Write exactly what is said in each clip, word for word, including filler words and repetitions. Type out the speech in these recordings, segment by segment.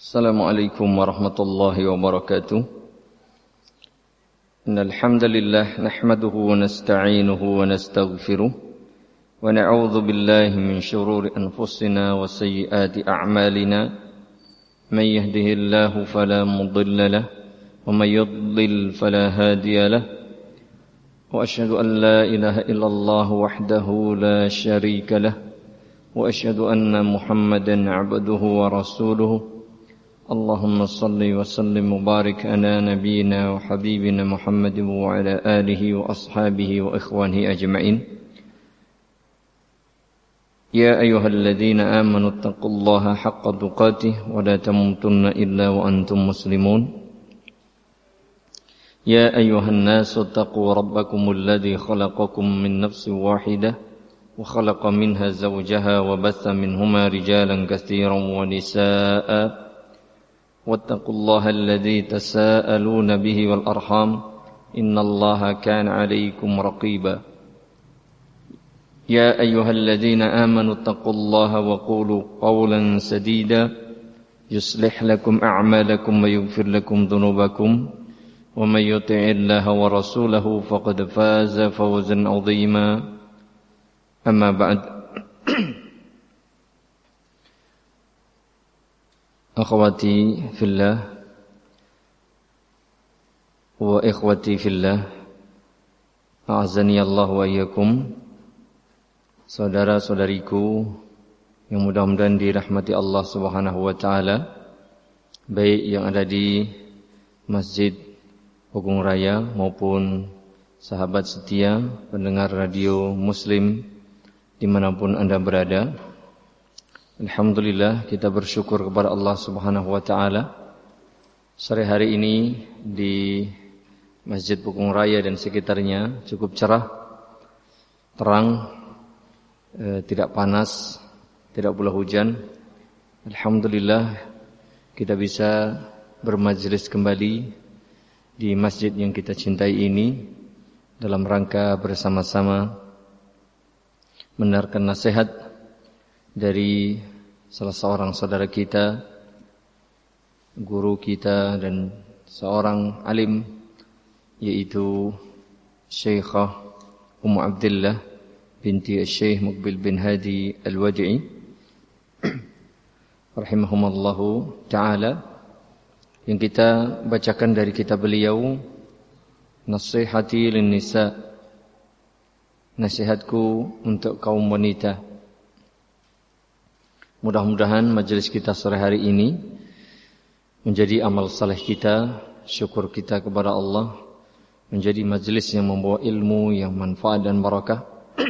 Assalamualaikum warahmatullahi wabarakatuh. Innal hamdalillah nahmaduhu wa nasta'inuhu wa nastaghfiruh wa na'udzu billahi min shururi anfusina wa sayyiati a'malina. May yahdihillahu fala mudilla lahu wa may yudlil fala hadiya lahu. Wa asyhadu an la ilaha illallah wahdahu la syarika lahu wa asyhadu anna Muhammadan 'abduhu wa rasuluhu. Allahumma salli wa sallim mubarak ala nabiyyina wa habibina Muhammad wa ala alihi wa ashabihi wa ikhwanihi ajma'in. Ya ayyuhalladzina amanu taqullaha haqqa tuqatih wa la tamutunna illa wa antum muslimun. Ya ayyuhan nasu taqu rabbakumul ladzi khalaqakum min nafsin wahidah wa khalaqa minha zawjaha wa batha minhuma rijalan katsiran wa nisaa'a. واتقوا الله الذي تساءلون به والأرحام إن الله كان عليكم رقيبا يا أيها الذين آمنوا اتقوا الله وقولوا قولا سديدا يصلح لكم أعمالكم ويغفر لكم ذنوبكم ومن يطع الله ورسوله فقد فاز فوزا عظيما أما بعد. Akhwati fillah wa ikhwati fillah, a'azani Allah wa iyyakum. Saudara-saudariku yang mudah-mudahan dirahmati Allah Subhanahu wa taala, baik yang ada di Masjid Agung Raya maupun sahabat setia pendengar radio Muslim dimanapun Anda berada. Alhamdulillah, kita bersyukur kepada Allah Subhanahu wa taala. Sore hari ini di Masjid Agung Raya dan sekitarnya cukup cerah, terang, eh, tidak panas, tidak pula hujan. Alhamdulillah, kita bisa bermajlis kembali di masjid yang kita cintai ini dalam rangka bersama-sama mendengarkan nasihat dari salah seorang saudara kita, guru kita dan seorang alim, yaitu Syekhah Ummu Abdillah binti Syekh Muqbil bin Hadi Al-Wadi'i rahimahumallahu ta'ala, yang kita bacakan dari kitab beliau Nasihati lin Nisa, nasihatku untuk kaum wanita. Mudah-mudahan majelis kita sore hari ini menjadi amal saleh kita, syukur kita kepada Allah, menjadi majelis yang membawa ilmu yang manfaat dan barakah,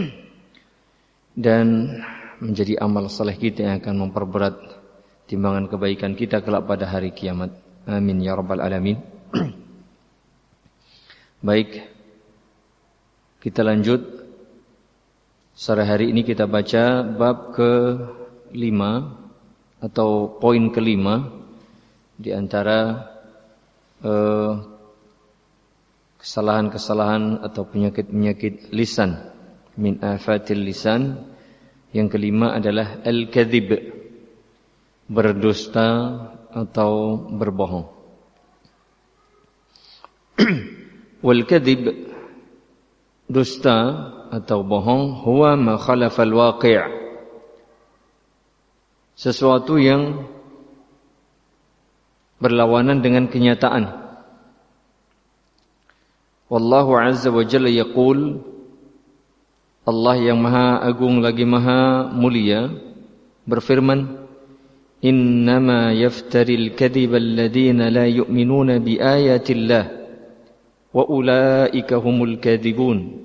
dan menjadi amal saleh kita yang akan memperberat timbangan kebaikan kita kelak pada hari kiamat. Amin ya rabbal alamin. Baik, kita lanjut. Sore hari ini kita baca bab ke lima atau poin kelima di antara eh, kesalahan-kesalahan atau penyakit-penyakit lisan, min afatil lisan. Yang kelima adalah al-kadhib, berdusta atau berbohong. Wal kadhib, dusta atau bohong, huwa ma khalafa al-waqi', sesuatu yang berlawanan dengan kenyataan. Wallahu azza wa jalla yaqul, Allah yang maha agung lagi maha mulia berfirman, innama yaftaril kadhiba alladhina la yu'minuna bi ayatillah wa ulaika humul kadhibun.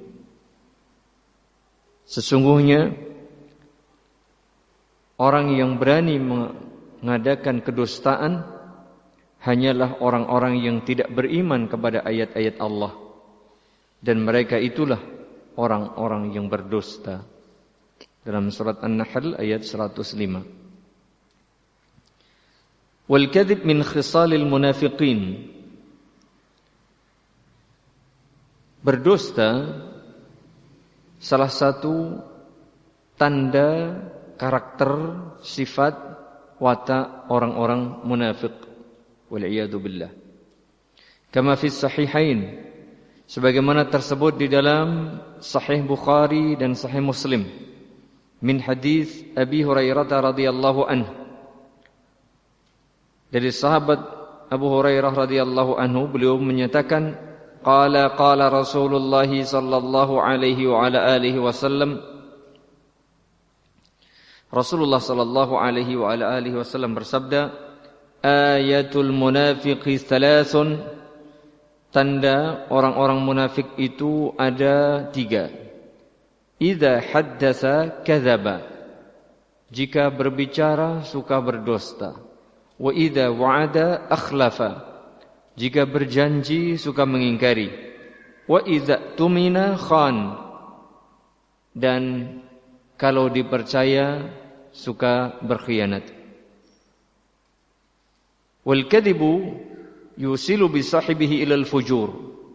Sesungguhnya orang yang berani mengadakan kedustaan hanyalah orang-orang yang tidak beriman kepada ayat-ayat Allah, dan mereka itulah orang-orang yang berdusta. Dalam surat An-Nahl ayat seratus lima. Wal kadhib min khisalil munafiqin. Berdusta salah satu tanda karakter, sifat watak orang-orang munafik. Wal'iyadu billah. Kama fi sahihain, sebagaimana tersebut di dalam Sahih Bukhari dan Sahih Muslim, min hadis Abi Hurairah radhiyallahu anhu, dari sahabat Abu Hurairah radhiyallahu anhu, beliau menyatakan, qala qala Rasulullah sallallahu alaihi wa ala alihi wasallam, Rasulullah sallallahu alaihi wa ala alihi wasallam bersabda, ayatul munafiqi thalathun, tanda orang-orang munafik itu ada tiga. Idza haddatsa kadzaba, jika berbicara suka berdusta. Wa idza wa'ada akhlafa, jika berjanji suka mengingkari. Wa idza tumina khan, dan kalau dipercaya suka berkhianat. Wal kadhibu yusilu bi sahibihi ilal fujur,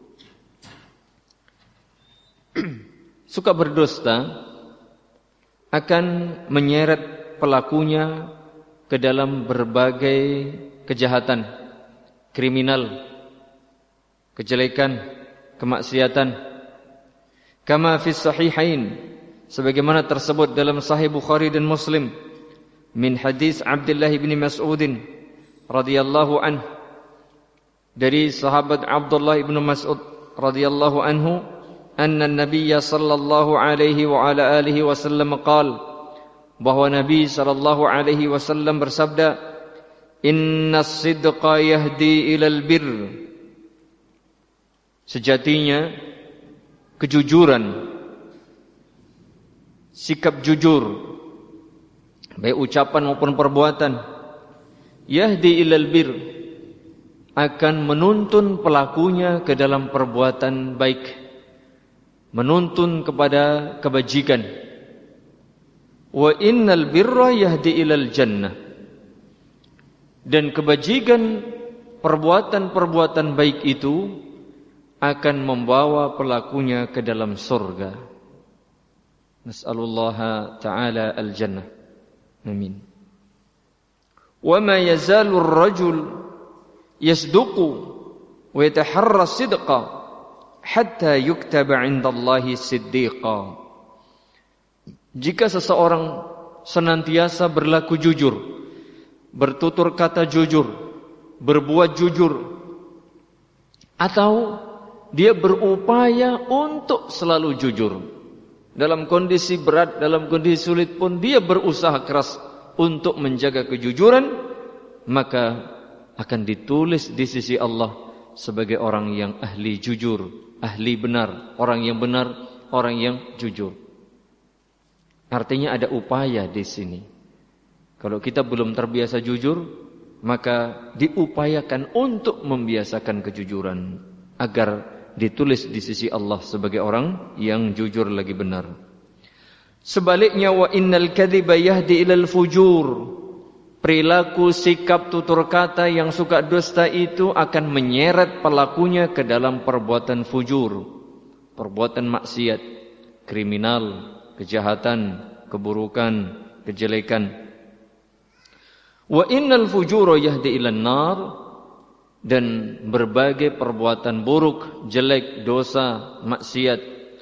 suka berdusta akan menyeret pelakunya ke dalam berbagai kejahatan, kriminal, kejelekan, kemaksiatan. Kama fi sahihain, sebagaimana tersebut dalam Sahih Bukhari dan Muslim, min hadis Abdullah bin Mas'ud radhiyallahu anhu, dari sahabat Abdullah bin Mas'ud radhiyallahu anhu, anna an-nabiy sallallahu alaihi wa ala alihi wasallam qala, bahwa Nabi sallallahu alaihi wasallam bersabda, innas sidqa yahdi ilal bir, sejatinya kejujuran, sikap jujur, baik ucapan maupun perbuatan, yahdi ilal bir, akan menuntun pelakunya ke dalam perbuatan baik, menuntun kepada kebajikan. Wa innal birra yahdi ilal jannah, dan kebajikan, perbuatan-perbuatan baik itu akan membawa pelakunya ke dalam surga. Nas'alullaha ta'ala al-jannah. Amin. Wa ma yazalu ar-rajul yasduqu wa yataharra sidqa hatta yuktaba 'indallahi siddiqa. Jika seseorang senantiasa berlaku jujur, bertutur kata jujur, berbuat jujur, atau dia berupaya untuk selalu jujur, dalam kondisi berat, dalam kondisi sulit pun dia berusaha keras untuk menjaga kejujuran, maka akan ditulis di sisi Allah sebagai orang yang ahli jujur, ahli benar, orang yang benar, orang yang jujur. Artinya ada upaya di sini. Kalau kita belum terbiasa jujur, maka diupayakan untuk membiasakan kejujuran agar ditulis di sisi Allah sebagai orang yang jujur lagi benar. Sebaliknya, wa innal kadhiba yahdi ilal fujur, perilaku, sikap, tutur kata yang suka dusta itu akan menyeret pelakunya ke dalam perbuatan fujur, perbuatan maksiat, kriminal, kejahatan, keburukan, kejelekan. Wa innal fujura yahdi ilan nar, dan berbagai perbuatan buruk, jelek, dosa, maksiat,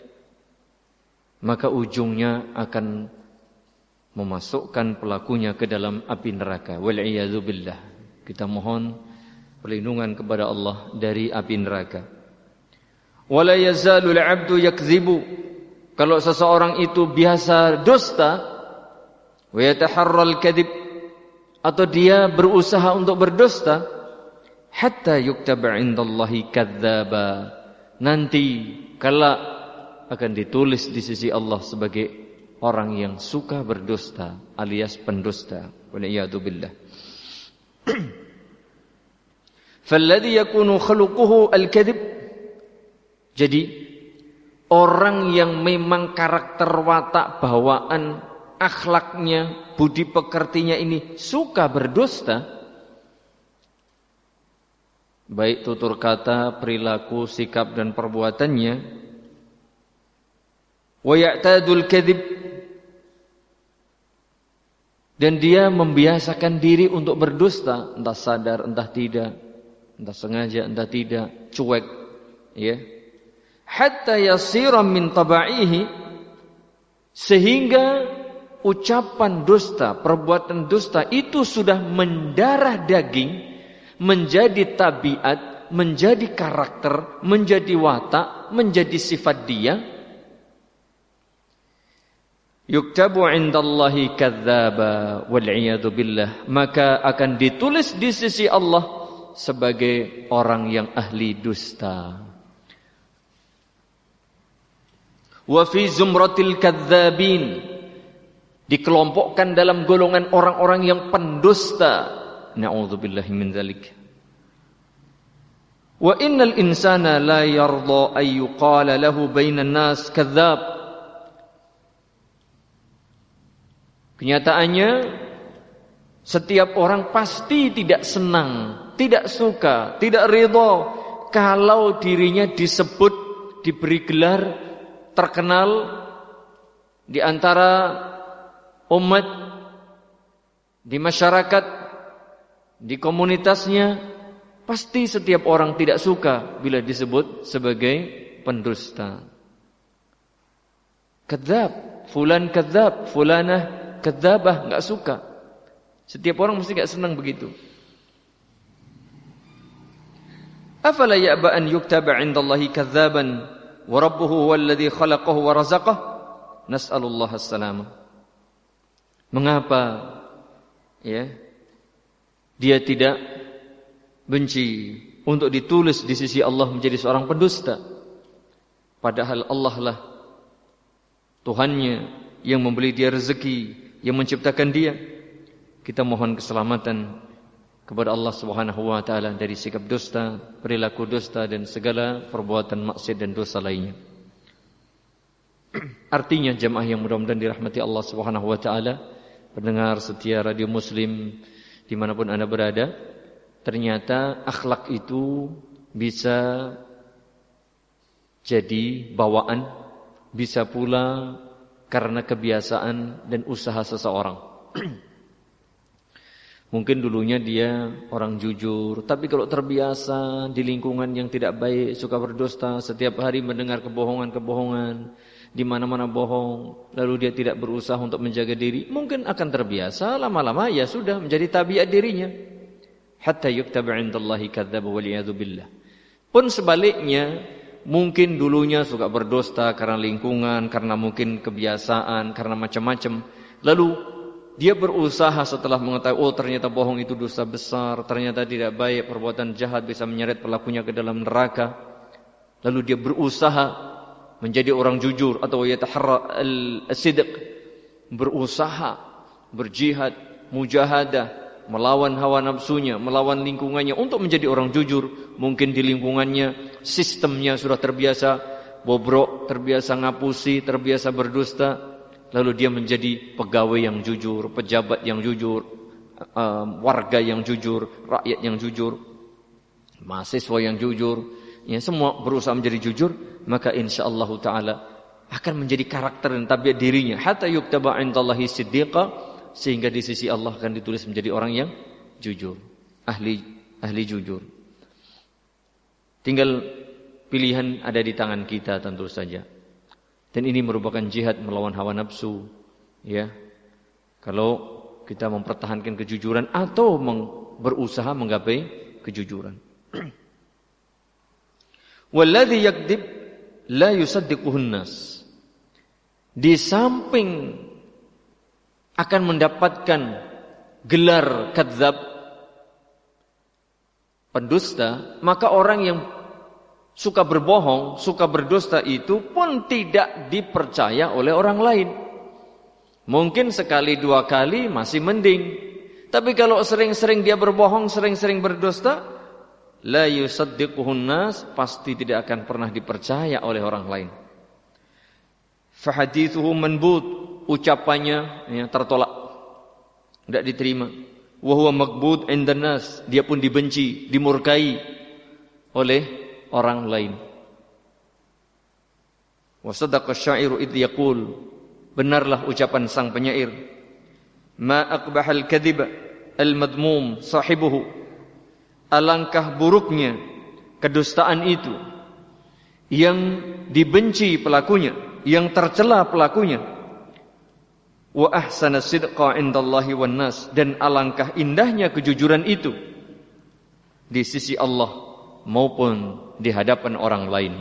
maka ujungnya akan memasukkan pelakunya ke dalam api neraka. Wal'iyadzu billah. Kita mohon perlindungan kepada Allah dari api neraka. Wala yazalu al-'abdu yakdzibu, kalau seseorang itu biasa dusta, wa yataharral kadhib, atau dia berusaha untuk berdusta, hatta yuktaba 'indallahi kadzdzaba, nanti kelak akan ditulis di sisi Allah sebagai orang yang suka berdusta alias pendusta. Wal'iyadu billah. Falladhi yakunu khaluquhu al-kadhib, jadi orang yang memang karakter watak bawaan akhlaknya, budi pekertinya ini suka berdusta, baik tutur kata, perilaku, sikap dan perbuatannya, wa ya'tadul kadhib, Dan dia membiasakan diri untuk berdusta, entah sadar, entah tidak, entah sengaja, entah tidak, cuek, ya. Hatta yasira min taba'ihi, sehingga ucapan dusta, perbuatan dusta itu sudah mendarah daging, menjadi tabiat, menjadi karakter, menjadi watak, menjadi sifat dia. Yuktabu indallahi kadzdzaba wal iyadu billah, maka akan ditulis di sisi Allah sebagai orang yang ahli dusta. Wa fi zumratil kadzdzabin, dikelompokkan dalam golongan orang-orang yang pendusta. Na'udzubillahi min dzalik. Wa innal insana la yarda ay yuqala lahu bainan nas kadzdzab. Kenyataannya setiap orang pasti tidak senang, tidak suka, tidak ridha kalau dirinya disebut, diberi gelar terkenal di antara umat, di masyarakat, di komunitasnya. Pasti setiap orang tidak suka bila disebut sebagai pendusta. Kadzab, fulan kadzab, fulanah kadzabah, enggak suka. Setiap orang mesti enggak senang begitu. Afala ya'ba an yuktaba 'indallahi kadzaban wa rabbuhu huwallazi khalaqahu wa razaqah? Nas'alullaha as-salamah. Mengapa ya dia tidak benci untuk ditulis di sisi Allah menjadi seorang pendusta, padahal Allah lah Tuhannya yang memberi dia rezeki, yang menciptakan dia. Kita mohon keselamatan kepada Allah Subhanahu wa taala dari sikap dusta, perilaku dusta dan segala perbuatan maksiat dan dosa lainnya. Artinya jemaah yang mudah-mudahan dirahmati Allah Subhanahu wa taala, pendengar setia Radio Muslim dimanapun Anda berada, ternyata akhlak itu bisa jadi bawaan, bisa pula karena kebiasaan dan usaha seseorang. Mungkin dulunya dia orang jujur, tapi kalau terbiasa di lingkungan yang tidak baik, suka berdusta, setiap hari mendengar kebohongan-kebohongan, di mana-mana bohong, lalu dia tidak berusaha untuk menjaga diri, mungkin akan terbiasa, lama-lama ya sudah menjadi tabiat dirinya. Hatta yuktaba 'indallahi kadzdzaba wal iyadu billah. Pun sebaliknya, mungkin dulunya suka berdusta karena lingkungan, karena mungkin kebiasaan, karena macam-macam. Lalu dia berusaha setelah mengetahui, oh ternyata bohong itu dosa besar, ternyata tidak baik, perbuatan jahat bisa menyeret pelakunya ke dalam neraka. Lalu dia berusaha menjadi orang jujur atau yataharra al-sidq, berusaha berjihad, mujahadah, melawan hawa nafsunya, melawan lingkungannya untuk menjadi orang jujur. Mungkin di lingkungannya sistemnya sudah terbiasa bobrok, terbiasa ngapusi, terbiasa berdusta. Lalu dia menjadi pegawai yang jujur, pejabat yang jujur, um, warga yang jujur, rakyat yang jujur, mahasiswa yang jujur, ya, semua berusaha menjadi jujur. Maka insyaallah ta'ala akan menjadi karakter dan tabiat dirinya. Hatta yuktaba 'indallahi siddiqa, sehingga di sisi Allah akan ditulis menjadi orang yang jujur, ahli ahli jujur. Tinggal pilihan ada di tangan kita tentu saja. Dan ini merupakan jihad melawan hawa nafsu, ya. Kalau kita mempertahankan kejujuran atau berusaha menggapai kejujuran. Walladzi yakdzib la yusaddiquhun nas. Di samping akan mendapatkan gelar kadzab, pendusta, maka orang yang suka berbohong, suka berdusta itu pun tidak dipercaya oleh orang lain. Mungkin sekali dua kali masih mending, tapi kalau sering-sering dia berbohong, sering-sering berdusta, la yusaddiquhun nas, pasti tidak akan pernah dipercaya oleh orang lain. Fahadithuhu manbut, ucapannya ya, tertolak, tidak diterima. Wa huwa maqbud 'indan nas, dia pun dibenci, dimurkai oleh orang lain. Wa sadaqa asy-sya'iru idh yaqul, benarlah ucapan sang penyair, ma aqbahal kadhiba al-madmum sahibuhu. Alangkah buruknya kedustaan itu yang dibenci pelakunya, yang tercela pelakunya. Wa ahsana sidqa indallahi wan nas, dan alangkah indahnya kejujuran itu di sisi Allah maupun di hadapan orang lain.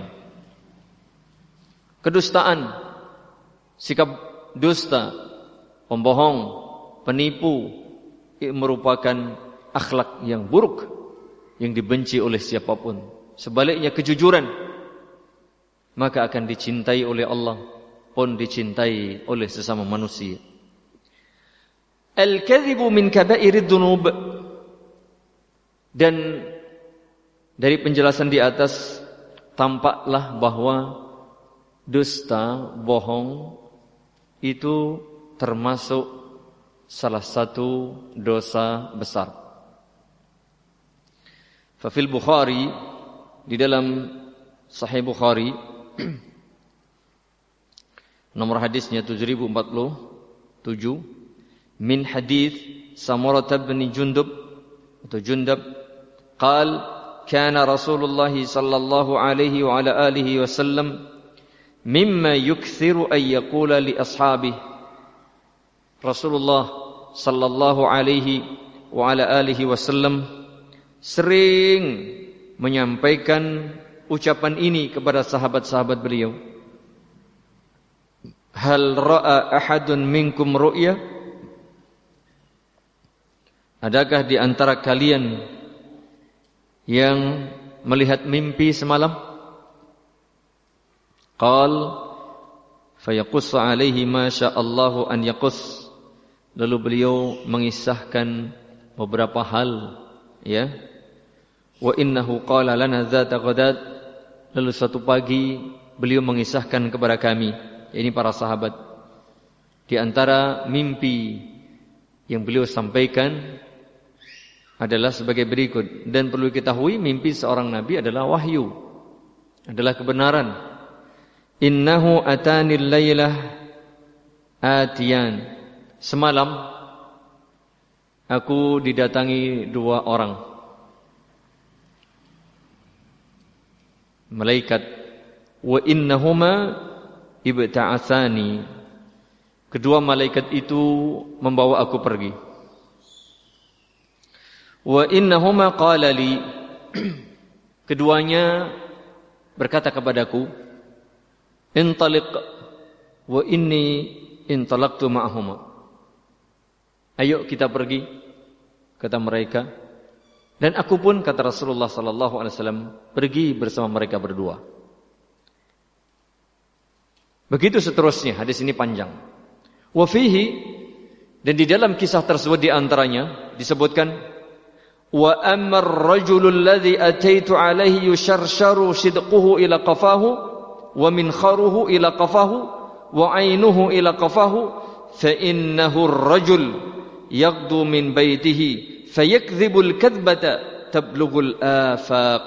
Kedustaan, sikap dusta, pembohong, penipu merupakan akhlak yang buruk yang dibenci oleh siapapun. Sebaliknya kejujuran maka akan dicintai oleh Allah pun dicintai oleh sesama manusia. Al-kadhibu min kabairid dzunub. Dan dari penjelasan di atas tampaklah bahwa dusta, bohong itu termasuk salah satu dosa besar. Fafil Bukhari, di dalam Sahih Bukhari nomor hadisnya tujuh ribu empat puluh tujuh, min hadis Samurah bin Jundub atau Jundab, qal kana Rasulullah sallallahu alaihi wa ala alihi wasallam mimma yukthiru ay yaqula li ashabihi. Rasulullah sallallahu alaihi wa ala alihi wasallam sering menyampaikan ucapan ini kepada sahabat-sahabat beliau. Hal ra'a ahadun minkum ru'ya? Adakah di antara kalian yang melihat mimpi semalam? Qal fayaqussu alaihi ma sya'allahu an yaqus. Lalu beliau mengisahkan beberapa hal, ya. Wa innahu qala lana dzata ghadat. Lalu suatu pagi beliau mengisahkan kepada kami, ini para sahabat, di antara mimpi yang beliau sampaikan adalah sebagai berikut. Dan perlu diketahui, mimpi seorang nabi adalah wahyu, adalah kebenaran. Innahu atanil lailah atiyan. Semalam aku didatangi dua orang malaikat. Wa innahuma ibta'atsani. Kedua malaikat itu membawa aku pergi. Wa innahuma qala li. Keduanya berkata kepadaku, intaliq wa inni intalaqtu ma'ahuma. Ayo kita pergi, kata mereka. Dan aku pun, kata Rasulullah sallallahu alaihi wasallam, pergi bersama mereka berdua. Begitu seterusnya, hadis ini panjang. Wa fihi, dan di dalam kisah tersebut di antaranya disebutkan, wa ammar rajulul ladzi ataitu alaihi yusharsharu sidquhu ila qafahu wa minkharuhu ila qafahu wa ainuhu ila qafahu fa innahu ar-rajul yaghdu min baitihi fayakdhibul kadbata tablughul afaq.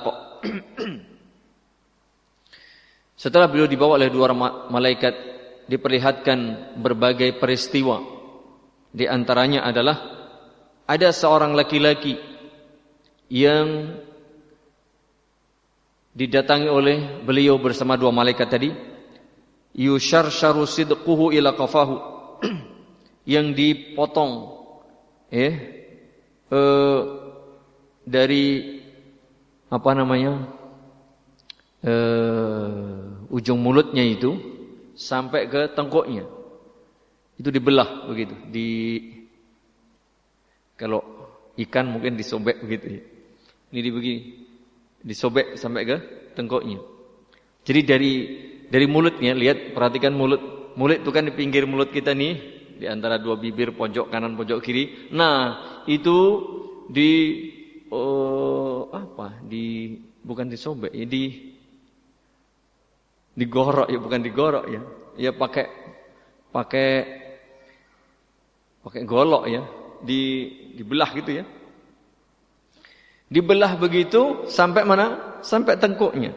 Setelah beliau dibawa oleh dua malaikat, diperlihatkan berbagai peristiwa. Di antaranya adalah ada seorang laki-laki yang didatangi oleh beliau bersama dua malaikat tadi, yusharsharu sidquhu ila qafahu, yang dipotong eh, eh dari apa namanya eh, ujung mulutnya itu sampai ke tengkuknya, itu dibelah begitu. Di kalau ikan mungkin disobek begitu ya. Ini dibegi, disobek sampai ke tengkuknya. Jadi dari dari mulutnya, lihat, perhatikan mulut. Mulut itu kan di pinggir mulut kita nih, di antara dua bibir, pojok kanan, pojok kiri. Nah, itu di oh, apa? Di bukan disobek, ya di digorok ya, bukan digorok ya. Ya pakai pakai pakai golok ya, di dibelah gitu ya. Dibelah begitu sampai mana? Sampai tengkuknya.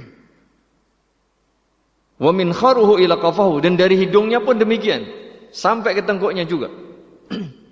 Wa min kharuhu ila qafahu, dan dari hidungnya pun demikian, sampai ke tengkuknya juga.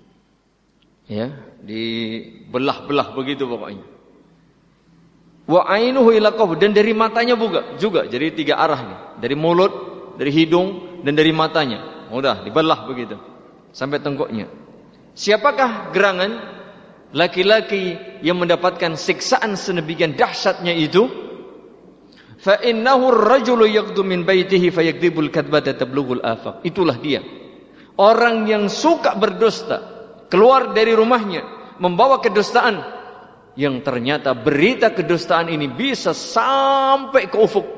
Ya, dibelah-belah begitu pokoknya. Wa ainuhu ila qabr, dan dari matanya juga, juga jadi tiga arah nih. Dari mulut, dari hidung, dan dari matanya. Mudah dibelah begitu sampai tengkuknya. Siapakah gerangan laki-laki yang mendapatkan siksaan sedemikian dahsyatnya itu? Fa innahu ar-rajulu yaghdu min baitihi fayakdzibul kadzbata tablughul afaq. Itulah dia. Orang yang suka berdusta, keluar dari rumahnya membawa kedustaan, yang ternyata berita kedustaan ini bisa sampai ke ufuk.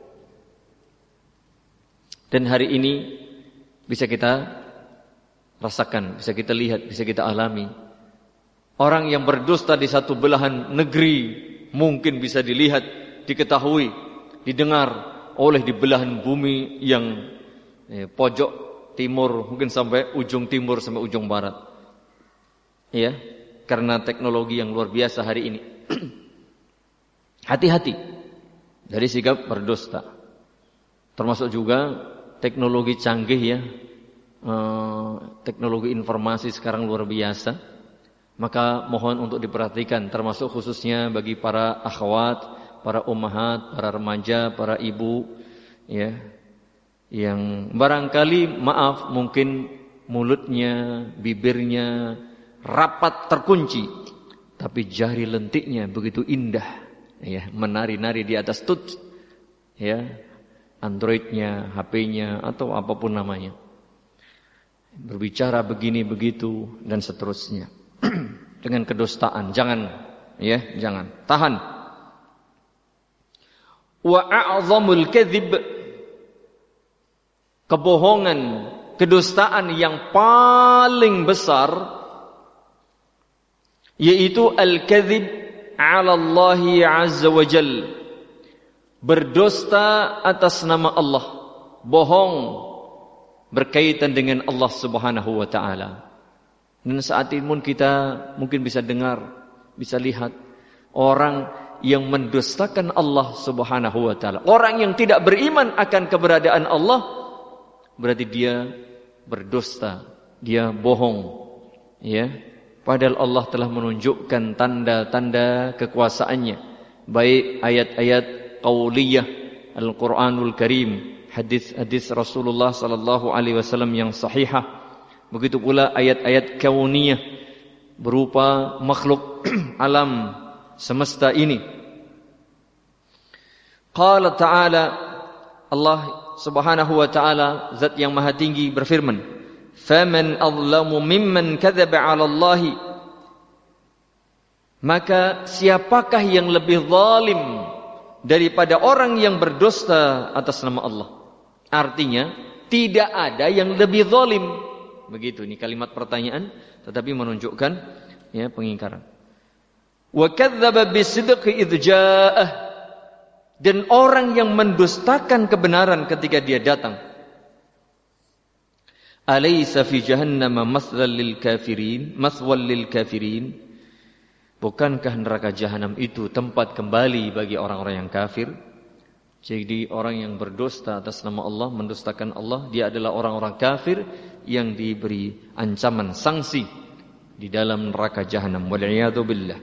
Dan hari ini bisa kita rasakan, bisa kita lihat, bisa kita alami. Orang yang berdusta di satu belahan negeri mungkin bisa dilihat, diketahui, didengar oleh di belahan bumi yang eh, pojok timur, mungkin sampai ujung timur, sampai ujung barat. Ya, karena teknologi yang luar biasa hari ini. Hati-hati dari sikap berdusta. Termasuk juga teknologi canggih ya, eh, teknologi informasi sekarang luar biasa. Maka mohon untuk diperhatikan, termasuk khususnya bagi para akhwat, para ummahat, para remaja, para ibu, ya, yang barangkali maaf mungkin mulutnya, bibirnya rapat terkunci, tapi jari lentiknya begitu indah, ya, menari-nari di atas touch, ya, Androidnya, H P-nya atau apapun namanya, berbicara begini begitu dan seterusnya dengan kedustaan. Jangan, ya, jangan, tahan. Wa a'zamul kadzib, kebohongan, kedustaan yang paling besar yaitu al-kadzib 'ala Allah 'azza wa jalla, berdusta atas nama Allah, bohong berkaitan dengan Allah Subhanahu wa taala. Dan saat ini pun kita mungkin bisa dengar, bisa lihat orang yang mendustakan Allah Subhanahu wa taala. Orang yang tidak beriman akan keberadaan Allah, berarti dia berdusta, dia bohong, ya. Padahal Allah telah menunjukkan tanda-tanda kekuasaannya, baik ayat-ayat qauliyah Al-Qur'anul Karim, hadis-hadis Rasulullah sallallahu alaihi wasallam yang sahihah, begitu pula ayat-ayat kauniyah berupa makhluk alam semesta ini. Qala ta'ala, Allah Subhanahu wa ta'ala, zat yang maha tinggi, berfirman, faman azlamu mimman kadzaba 'ala Allah, maka siapakah yang lebih zalim daripada orang yang berdusta atas nama Allah. Artinya tidak ada yang lebih zalim. Begitu, ini kalimat pertanyaan tetapi menunjukkan, ya, pengingkaran. Wa kadzdzaba bisidqi idz ja'ah, dan orang yang mendustakan kebenaran ketika dia datang. Alaysa fi jahannama mathwal lil kafirin, mathwal lil kafirin, bukankah neraka jahanam itu tempat kembali bagi orang-orang yang kafir? Jadi orang yang berdusta atas nama Allah, mendustakan Allah, dia adalah orang-orang kafir yang diberi ancaman sanksi di dalam neraka jahanam. Wal'iyadu billah.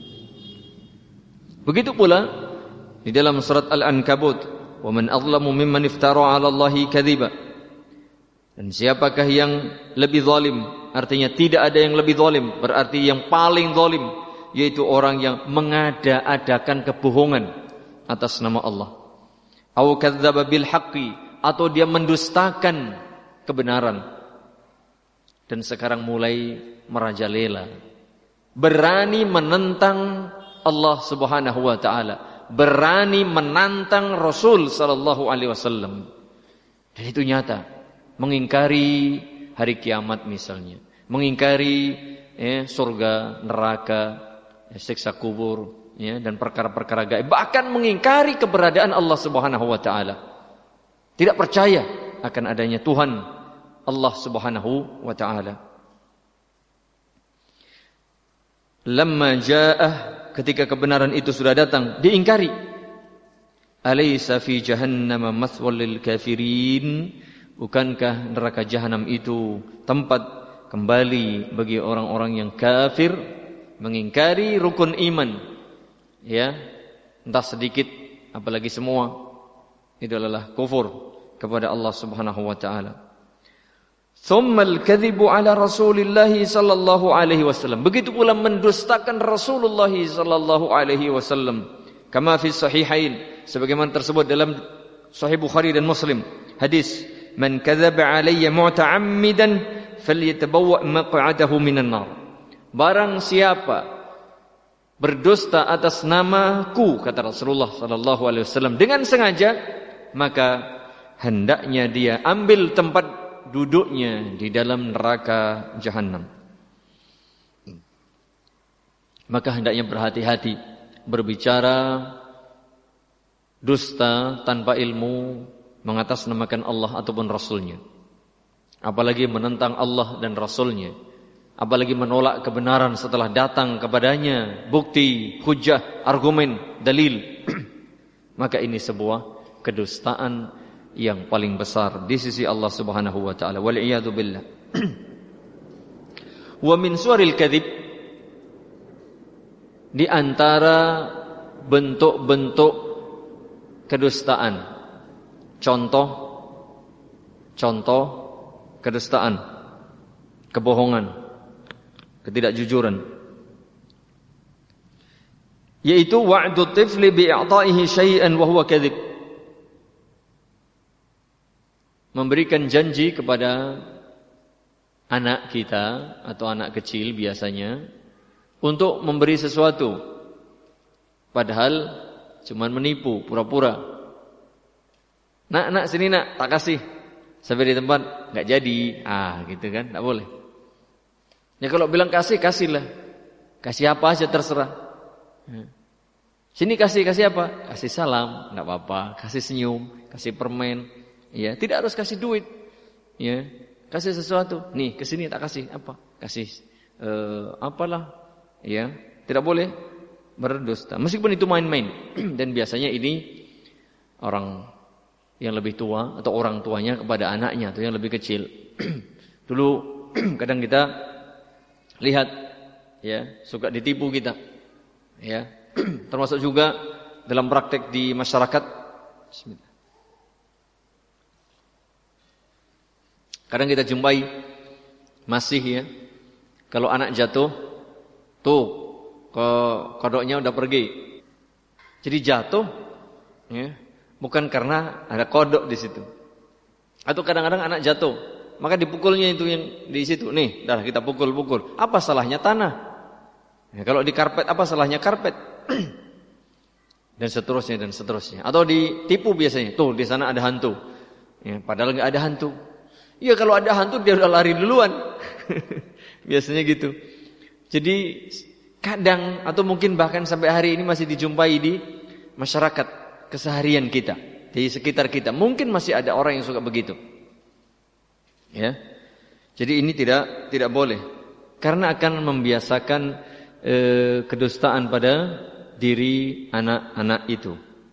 Begitu pula di dalam surat Al-Ankabut, wa man azlamu mimman iftara 'ala Allahi kadziba. Dan siapakah yang lebih zalim? Artinya tidak ada yang lebih zalim, berarti yang paling zalim yaitu orang yang mengada-adakan kebohongan atas nama Allah. Au kadzdzaba bil haqqi, atau dia mendustakan kebenaran. Dan sekarang mulai merajalela, berani menentang Allah Subhanahu wa taala, berani menantang Rasul sallallahu alaihi wasallam. Dan itu nyata. Mengingkari hari kiamat misalnya, mengingkari ya, surga, neraka, ya, siksa kubur, ya, dan perkara-perkara gaib, bahkan mengingkari keberadaan Allah Subhanahu wa taala. Tidak percaya akan adanya Tuhan Allah Subhanahu wa taala. Lamma ja'ah, ketika kebenaran itu sudah datang, diingkari. Alaysa fi jahannama mathwal lil kafirin, bukankah neraka jahanam itu tempat kembali bagi orang-orang yang kafir, mengingkari rukun iman, ya, entah sedikit apalagi semua, itu adalah kufur kepada Allah Subhanahu wa taala. Thumma al-kadhibu ala Rasulillah sallallahu alaihi wasallam. Begitu pula mendustakan Rasulullah sallallahu alaihi wasallam. Kama fi sahihain, sebagaimana tersebut dalam Sahih Bukhari dan Muslim. Hadis, "Man kadzaba alayya mu'ta'ammidan falyatabawwa maq'adahu minan nar." Barang siapa berdusta atas namaku, kata Rasulullah sallallahu alaihi wasallam, dengan sengaja, maka hendaknya dia ambil tempat duduknya di dalam neraka jahanam. Maka hendaknya berhati-hati berbicara dusta tanpa ilmu, mengatasnamakan Allah ataupun Rasulnya, apalagi menentang Allah dan Rasulnya, apalagi menolak kebenaran setelah datang kepadanya bukti, hujah, argumen, dalil. Maka ini sebuah kedustaan yang paling besar di sisi Allah Subhanahu wa taala. Wal iyadu billah. Wa min suwaril kadzib, di antara bentuk-bentuk kedustaan, contoh contoh kedustaan, kebohongan, ketidakjujuran, yaitu wa'du tifli bi'ata'ihi syai'an wa huwa kadzib. Memberikan janji kepada anak kita atau anak kecil biasanya untuk memberi sesuatu, padahal cuman menipu, pura-pura. Nak, nak sini nak, tak kasih. Sampai di tempat nggak jadi, ah gitu kan, tak boleh. Ya kalau bilang kasih, kasihlah. Kasih apa aja terserah. Sini kasih, kasih apa? Kasih salam, nggak apa-apa. Kasih senyum, kasih permen. Ya, tidak harus kasih duit. Ya, kasih sesuatu. Nih, ke sini tak kasih apa? Kasih uh, apalah. Ya, tidak boleh berdusta. Meskipun itu main-main. Dan biasanya ini orang yang lebih tua atau orang tuanya kepada anaknya atau yang lebih kecil. Dulu kadang kita lihat, ya, suka ditipu kita. Ya, termasuk juga dalam praktek di masyarakat. Bismillah. Kadang kita jumpai masih, ya, kalau anak jatuh, tuh ke kodoknya udah pergi. Jadi jatuh, ya, bukan karena ada kodok di situ. Atau kadang-kadang anak jatuh, maka dipukulnya itu yang di situ. Nih, dah kita pukul-pukul. Apa salahnya tanah? Ya, kalau di karpet, apa salahnya karpet? Dan seterusnya dan seterusnya. Atau ditipu biasanya. Tuh di sana ada hantu. Ya, padahal nggak ada hantu. Iya, kalau ada hantu dia udah lari duluan. Biasanya gitu. Jadi kadang atau mungkin bahkan sampai hari ini masih dijumpai di masyarakat keseharian kita, di sekitar kita. Mungkin masih ada orang yang suka begitu. Ya. Jadi ini tidak tidak boleh, karena akan membiasakan eh, kedustaan pada diri anak-anak itu.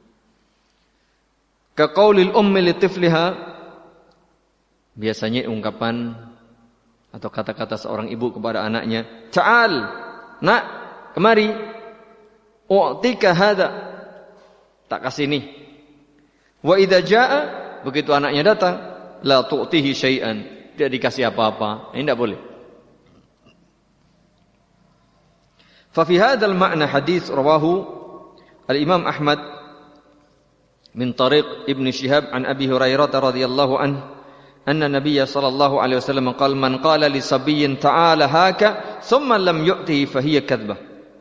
Ka qaulil ummi li tifliha, biasanya ungkapan atau kata-kata seorang ibu kepada anaknya, "Ta'al, nak, kemari. U'tika hadza." Tak kasih nih. Wa idza jaa, begitu anaknya datang, la tu'tihi syai'an, tidak dikasih apa-apa. Ini tidak boleh. Fa fi hadzal ma'na hadis rawahu al-Imam Ahmad min tariq Ibn Shihab an Abi Hurairah radhiyallahu anhu anna Nabiyya sallallahu alaihi wasallam qala man qala li sabiyyin ta'ala haka thumma lam yu'tihi fa hiya kadzbah.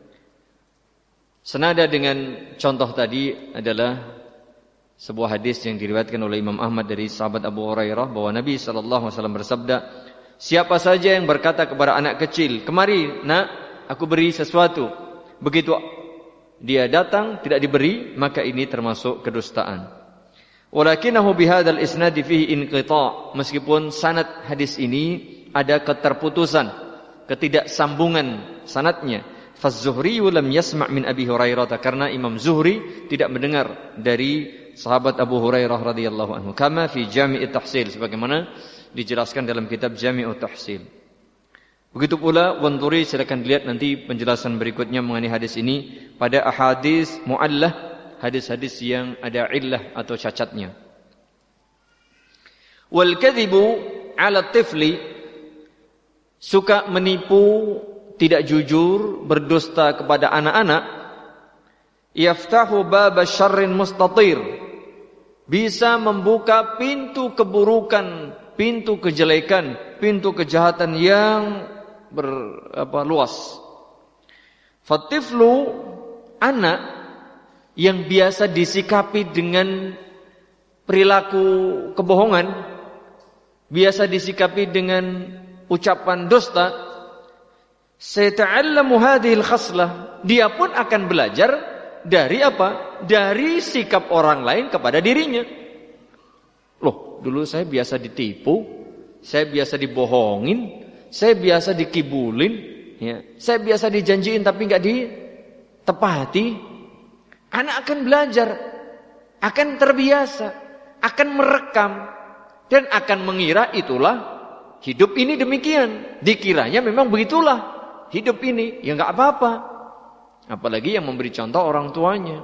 Senada dengan contoh tadi adalah sebuah hadis yang diriwayatkan oleh Imam Ahmad dari sahabat Abu Hurairah bahwa Nabi sallallahu alaihi wasallam bersabda, siapa saja yang berkata kepada anak kecil, "Kemari, nak, aku beri sesuatu." Begitu dia datang tidak diberi, maka ini termasuk kedustaan. Walakinahu bihadzal isnad fihi inqita', meskipun sanad hadis ini ada keterputusan, ketidaksambungan sanadnya. Faz-Zuhri lam yasma' min Abi Hurairah, karena Imam Zuhri tidak mendengar dari sahabat Abu Hurairah radhiyallahu anhu. Kama fi Jami'ut Tahsil, sebagaimana dijelaskan dalam kitab Jami'ut Tahsil. Begitu pula Wanturi, silakan dilihat nanti penjelasan berikutnya mengenai hadis ini pada ahadits mu'allah, hadis-hadis yang ada illah atau cacatnya. Wal kadhibu 'ala tifli, suka menipu, tidak jujur, berdusta kepada anak-anak, yaftahu bab syarrin mustatir, bisa membuka pintu keburukan, pintu kejelekan, pintu kejahatan yang ber apa luas. Fatiflu, anak yang biasa disikapi dengan perilaku kebohongan, biasa disikapi dengan ucapan dusta, sayata'allamu hadhil khaslah, dia pun akan belajar dari apa? Dari sikap orang lain kepada dirinya. Loh, dulu saya biasa ditipu, saya biasa dibohongin, saya biasa dikibulin, ya. Saya biasa dijanjiin tapi enggak ditepati. Anak akan belajar, akan terbiasa, akan merekam, dan akan mengira itulah hidup ini demikian. Dikiranya memang begitulah hidup ini, ya enggak apa-apa. Apalagi yang memberi contoh orang tuanya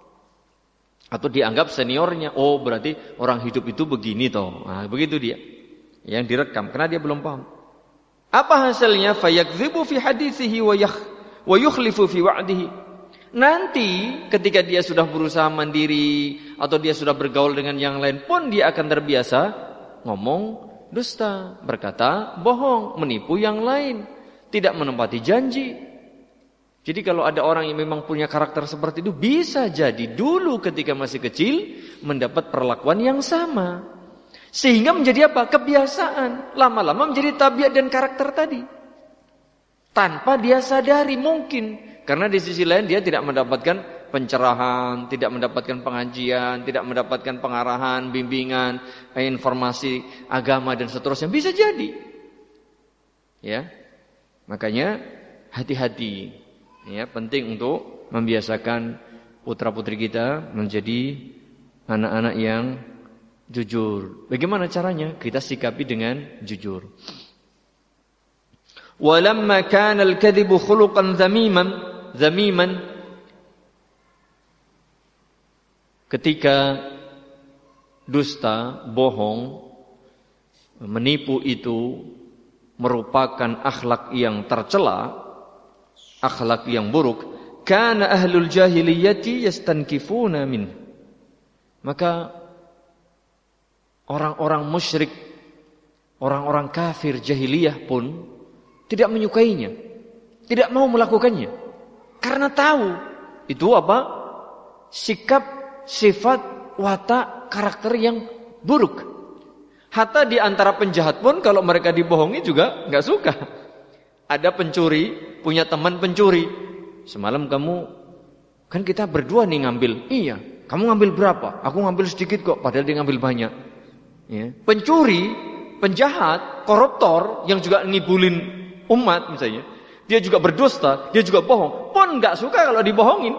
atau dianggap seniornya. Oh, berarti orang hidup itu begini toh. Nah, begitu dia yang direkam karena dia belum paham. Apa hasilnya? Fayakdzibu fi hadithihi wa yakh wa yukhlifu fi wa'dihi. Nanti ketika dia sudah berusaha mandiri atau dia sudah bergaul dengan yang lain pun dia akan terbiasa ngomong dusta, berkata bohong, menipu yang lain, tidak menepati janji. Jadi kalau ada orang yang memang punya karakter seperti itu, bisa jadi dulu ketika masih kecil mendapat perlakuan yang sama. Sehingga menjadi apa? Kebiasaan. Lama-lama menjadi tabiat dan karakter tadi. Tanpa dia sadari mungkin. Karena di sisi lain dia tidak mendapatkan pencerahan, tidak mendapatkan pengajian, tidak mendapatkan pengarahan, bimbingan, informasi agama dan seterusnya. Bisa jadi. Ya. Makanya hati-hati. Ya, penting untuk membiasakan putra-putri kita menjadi anak-anak yang jujur. Bagaimana caranya? Kita sikapi dengan jujur. Walamma kana al-kadhibu khuluqan dhamiman, dhamiman. Ketika dusta, bohong, menipu itu merupakan akhlak yang tercela, akhlak yang buruk, kana ahlul jahiliyati yastankifuna min. Maka orang-orang musyrik, orang-orang kafir jahiliyah pun tidak menyukainya, tidak mau melakukannya, karena tahu itu apa? Sikap, sifat, watak, karakter yang buruk. Hatta di antara penjahat pun kalau mereka dibohongi juga nggak suka. Ada pencuri, punya teman pencuri. Semalam kamu, kan kita berdua nih ngambil. Iya, kamu ngambil berapa? Aku ngambil sedikit kok, padahal dia ngambil banyak. Ya. Pencuri, penjahat, koruptor yang juga ngibulin umat misalnya, dia juga berdusta, dia juga bohong, pun nggak suka kalau dibohongin.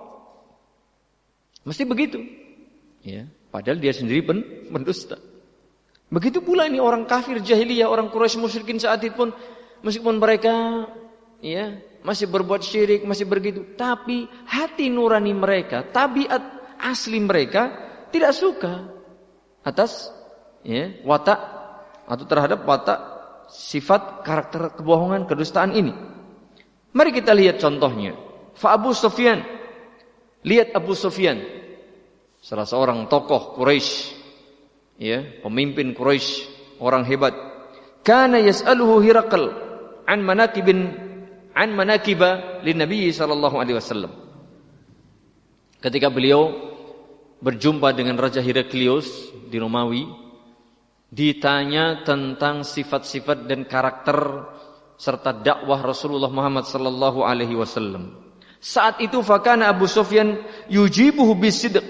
Mesti begitu. Ya, padahal dia sendiri pen, pendusta. Begitu pula ini orang kafir jahiliyah, orang Quraisy musyrikin saat itu pun, meskipun mereka ya masih berbuat syirik, masih begitu, tapi hati nurani mereka, tabiat asli mereka tidak suka atas ya, watak atau terhadap watak sifat karakter kebohongan, kedustaan ini. Mari kita lihat contohnya. Fa Abu Sufyan. Lihat Abu Sufyan, salah seorang tokoh Quraisy, ya, pemimpin Quraisy, orang hebat. Kana yas'aluhu Hiraqal an manakibin an manakiba lin Nabi sallallahu alaihi wasallam. Ketika beliau berjumpa dengan Raja Heraklius di Romawi, ditanya tentang sifat-sifat dan karakter serta dakwah Rasulullah Muhammad sallallahu alaihi wasallam. Saat itu fakana Abu Sufyan yujibuhu bisidq.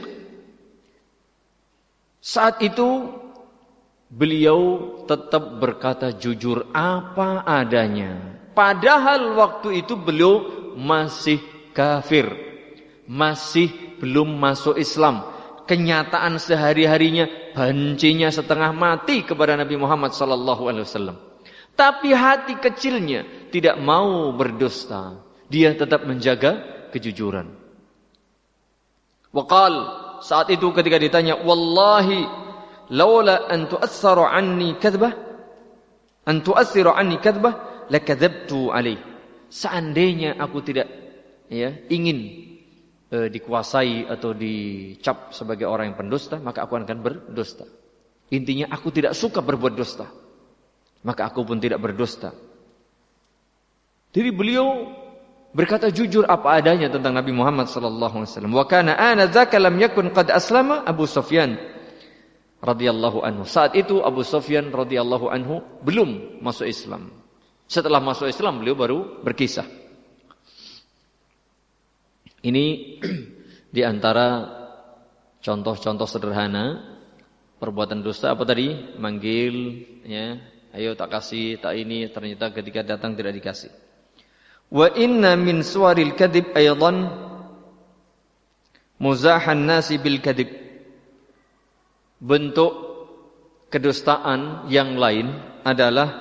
Saat itu beliau tetap berkata jujur apa adanya. Padahal waktu itu beliau masih kafir, masih belum masuk Islam. Kenyataan sehari-harinya bencinya setengah mati kepada Nabi Muhammad sallallahu alaihi wasallam. Tapi hati kecilnya tidak mau berdusta. Dia tetap menjaga kejujuran. Waqal, saat itu ketika ditanya, wallahi laula an tu'assiru anni kadhbah an tu'assiru anni kadhbah lakadzabtu alaih. Seandainya aku tidak ya ingin e, dikuasai atau dicap sebagai orang yang pendusta, maka aku akan berdusta. Intinya aku tidak suka berbuat dusta, maka aku pun tidak berdusta. Jadi beliau berkata jujur apa adanya tentang Nabi Muhammad sallallahu alaihi wasallam. Wa kana anadzaka lam yakun qad aslama Abu Sufyan radhiyallahu anhu. Saat itu Abu Sufyan radhiyallahu anhu belum masuk Islam. Setelah masuk Islam beliau baru berkisah. Ini di antara contoh-contoh sederhana perbuatan dusta. Apa tadi? Manggil, ya, ayo tak kasih, tak ini, ternyata ketika datang tidak dikasih. Wa inna min suwaril kadhib aydan muzahan nasi bil kadhib. Bentuk kedustaan yang lain adalah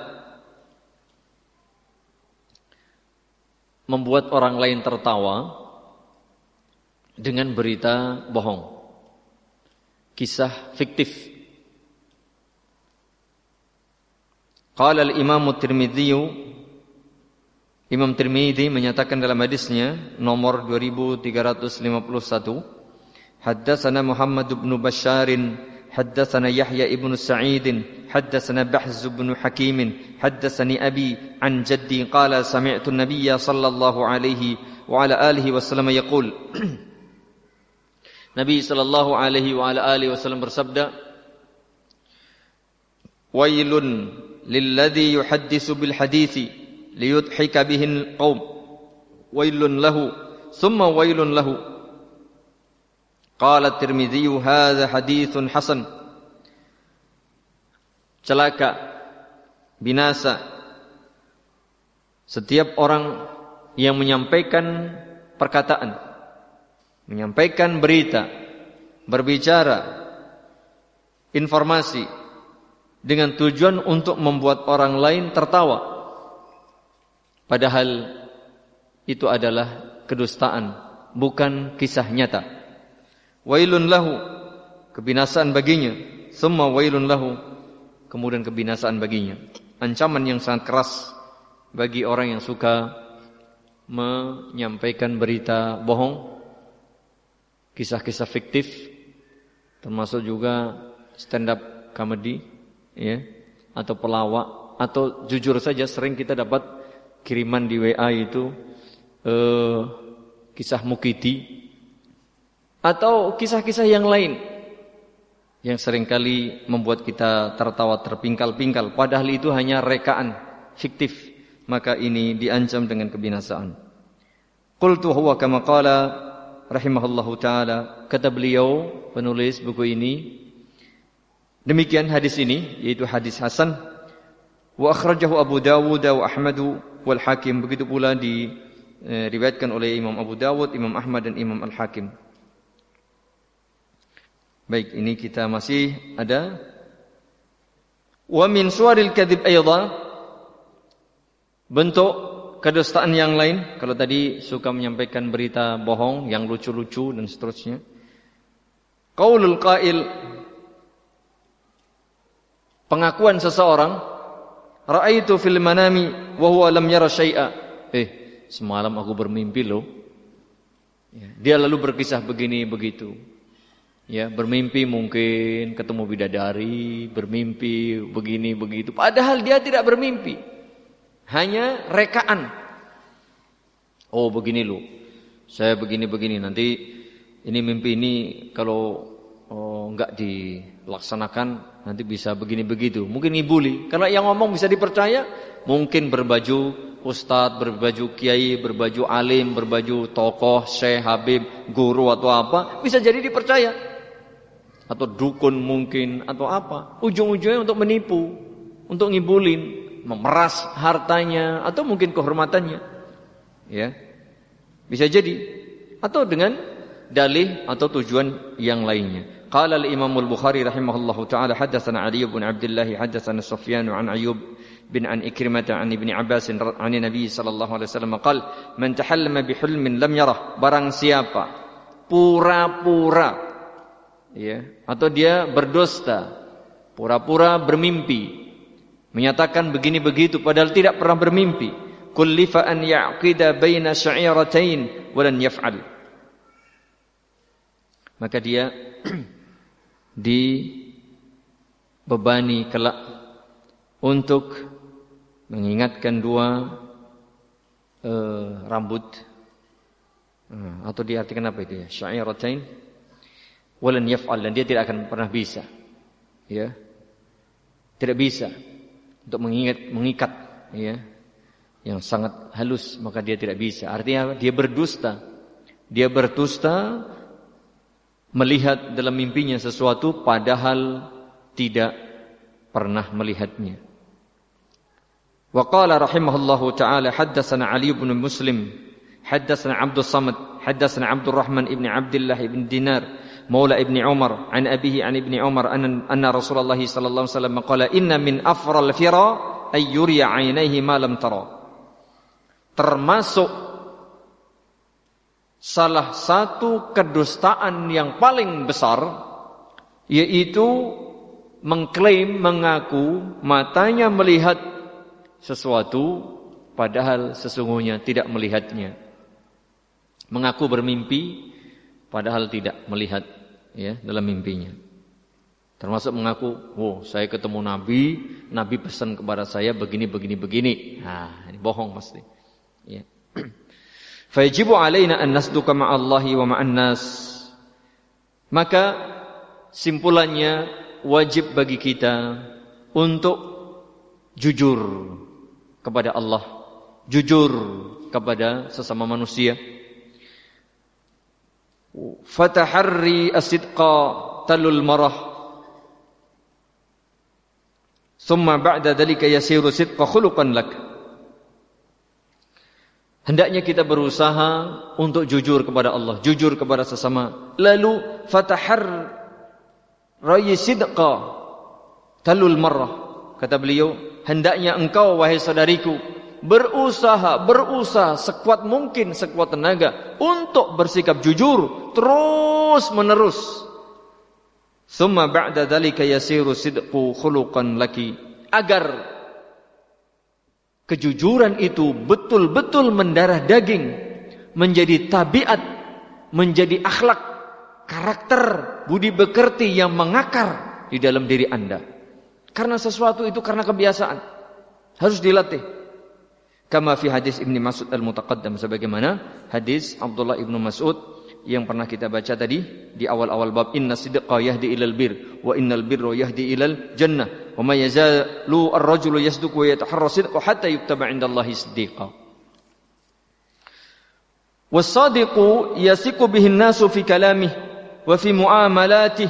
membuat orang lain tertawa dengan berita bohong, kisah fiktif. Qala al-Imam At-Tirmidzi, Imam Tirmidzi menyatakan dalam hadisnya nomor dua ribu tiga ratus lima puluh satu, haddatsana Muhammad bin Bashar, haddatsana Yahya ibn Sa'id, haddatsana Bahz bin Hakim, haddatsani abi an jaddi qala sami'tu an-nabiyya sallallahu alaihi wa ala alihi wasallam yaqul. Nabi sallallahu alaihi wa ala alihi wasallam bersabda, wailun lilladzi yuhaddisu bil hadithi liyudhika bihi al-qaum, wailun lahu thumma wailun lahu. Qala At-Tirmidzi hadza haditsun hasan. Celaka, binasa setiap orang yang menyampaikan perkataan, menyampaikan berita, berbicara, informasi dengan tujuan untuk membuat orang lain tertawa, padahal itu adalah kedustaan, bukan kisah nyata. Wailun lahu, kebinasaan baginya. Summa wailun lahu, kemudian kebinasaan baginya. Ancaman yang sangat keras bagi orang yang suka menyampaikan berita bohong, kisah-kisah fiktif, termasuk juga stand up comedy, ya, atau pelawak, atau jujur saja sering kita dapat kiriman di W A itu eh, kisah mukidi atau kisah-kisah yang lain yang seringkali membuat kita tertawa terpingkal-pingkal, padahal itu hanya rekaan fiktif, maka ini diancam dengan kebinasaan. Qultu huwa kama qala rahimahullahu taala, kata beliau penulis buku ini, demikian hadis ini, yaitu hadis hasan. Wa akhrajahu Abu Dawud wa Ahmad wal Hakim, begitu pula diriwayatkan oleh Imam Abu Dawud, Imam Ahmad dan Imam Al-Hakim. Baik, ini kita masih ada wa min suwaril kadhib aydan, bentuk kedustaan yang lain. Kalau tadi suka menyampaikan berita bohong yang lucu-lucu dan seterusnya. Qaulul qail, pengakuan seseorang, ra'aitu fil manami wa huwa lam yara syai'a. Eh, semalam aku bermimpi loh. Dia lalu berkisah begini begitu. Ya, bermimpi mungkin ketemu bidadari, bermimpi begini begitu. Padahal dia tidak bermimpi, hanya rekaan. Oh begini loh, saya begini begini. Nanti ini mimpi ini kalau oh, enggak dilaksanakan nanti bisa begini begitu. Mungkin ngibuli. Karena yang ngomong bisa dipercaya. Mungkin berbaju ustadz, berbaju kiai, berbaju alim, berbaju tokoh, syekh, habib, guru atau apa, bisa jadi dipercaya. Atau dukun mungkin, atau apa. Ujung-ujungnya untuk menipu, untuk ngibulin, memeras hartanya, atau mungkin kehormatannya. Ya, bisa jadi. Atau dengan dalih atau tujuan yang lainnya. Qala al-Imam al-Bukhari rahimahullahu ta'ala haddatsana Ali bin Abdullah haddatsana Sufyan an Ayyub bin an Ikrimah an Ibni Abbas an Nabi sallallahu alaihi wasallam qala man tahallama bi hulmin lam yarah, barang siapa pura-pura ya atau dia berdusta, pura-pura bermimpi, menyatakan begini begitu padahal tidak pernah bermimpi, kullifa an ya'qida baina sya'iratain wa lan yaf'al, maka dia dibebani kelak untuk mengingatkan dua uh, rambut uh, atau diartikan apa itu ya, sya'iratain walan yaf'al, dan dia tidak akan pernah bisa ya tidak bisa untuk mengingat mengikat ya yang sangat halus, maka dia tidak bisa. Artinya dia berdusta, dia berdusta melihat dalam mimpinya sesuatu padahal tidak pernah melihatnya. Wa qala rahimahullahu ta'ala haddatsana Ali bin Muslim haddatsana Abdus Samad haddatsana Abdurrahman ibn Abdullah ibn Dinar maula ibn Umar an abihi an ibn Umar anna, anna Rasulullah sallallahu alaihi wasallam qala inna min afral fira ay yuriya 'ainaihi ma lam tara. Termasuk salah satu kedustaan yang paling besar yaitu mengklaim, mengaku matanya melihat sesuatu padahal sesungguhnya tidak melihatnya. Mengaku bermimpi padahal tidak melihat ya dalam mimpinya. Termasuk mengaku, "Oh, saya ketemu Nabi, Nabi pesan kepada saya begini begini begini." Nah, ini bohong pasti. Ya. Fayajibu alaina an nasduqa ma'allahi wa ma'an nas. Maka simpulannya wajib bagi kita untuk jujur kepada Allah, jujur kepada sesama manusia. Fataharri as-sidqa talul marah. Thumma ba'da dhalika yasiru sidqa khuluqan lak. Hendaknya kita berusaha untuk jujur kepada Allah, jujur kepada sesama. Lalu fatahar rayi sidqa talul marrah. Kata beliau, hendaknya engkau wahai saudariku berusaha, berusaha sekuat mungkin, sekuat tenaga untuk bersikap jujur terus menerus. Summa ba'da dzalika yasiru sidqu khuluqan laki, agar kejujuran itu betul-betul mendarah daging, menjadi tabiat, menjadi akhlak, karakter, budi pekerti yang mengakar di dalam diri Anda. Karena sesuatu itu karena kebiasaan, harus dilatih. Kama fi hadis Ibnu Mas'ud al-Mutaqaddam, sebagaimana hadis Abdullah Ibnu Mas'ud yang pernah kita baca tadi di awal-awal bab, inna sidqa yahdi ilal bir wa innal birra yahdi ilal jannah wa may yazalu ar-rajulu yasduqu wa yataharra sidqa hatta yuktaba 'indallahi siddiqa. Was-sadiqu yasiqu bihi an-nasu fi kalamihi wa fi muamalatihi.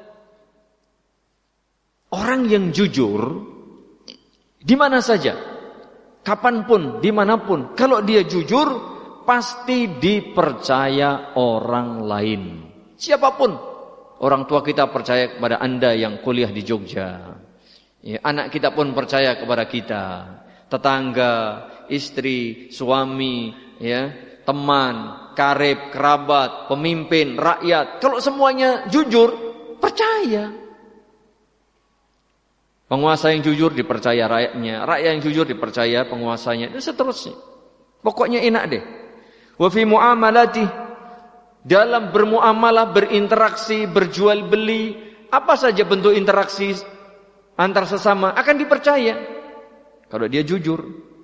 Orang yang jujur di mana saja, kapanpun, dimanapun, kalau dia jujur pasti dipercaya orang lain. Siapapun. Orang tua kita percaya kepada Anda yang kuliah di Jogja. Ya, anak kita pun percaya kepada kita. Tetangga, istri, suami, ya, teman, karib, kerabat, pemimpin, rakyat. Kalau semuanya jujur, percaya. Penguasa yang jujur dipercaya rakyatnya, rakyat yang jujur dipercaya penguasanya, dan seterusnya. Pokoknya enak deh. Wa fi muamalati, dalam bermuamalah, berinteraksi, berjual beli, apa saja bentuk interaksi antar sesama akan dipercaya kalau dia jujur.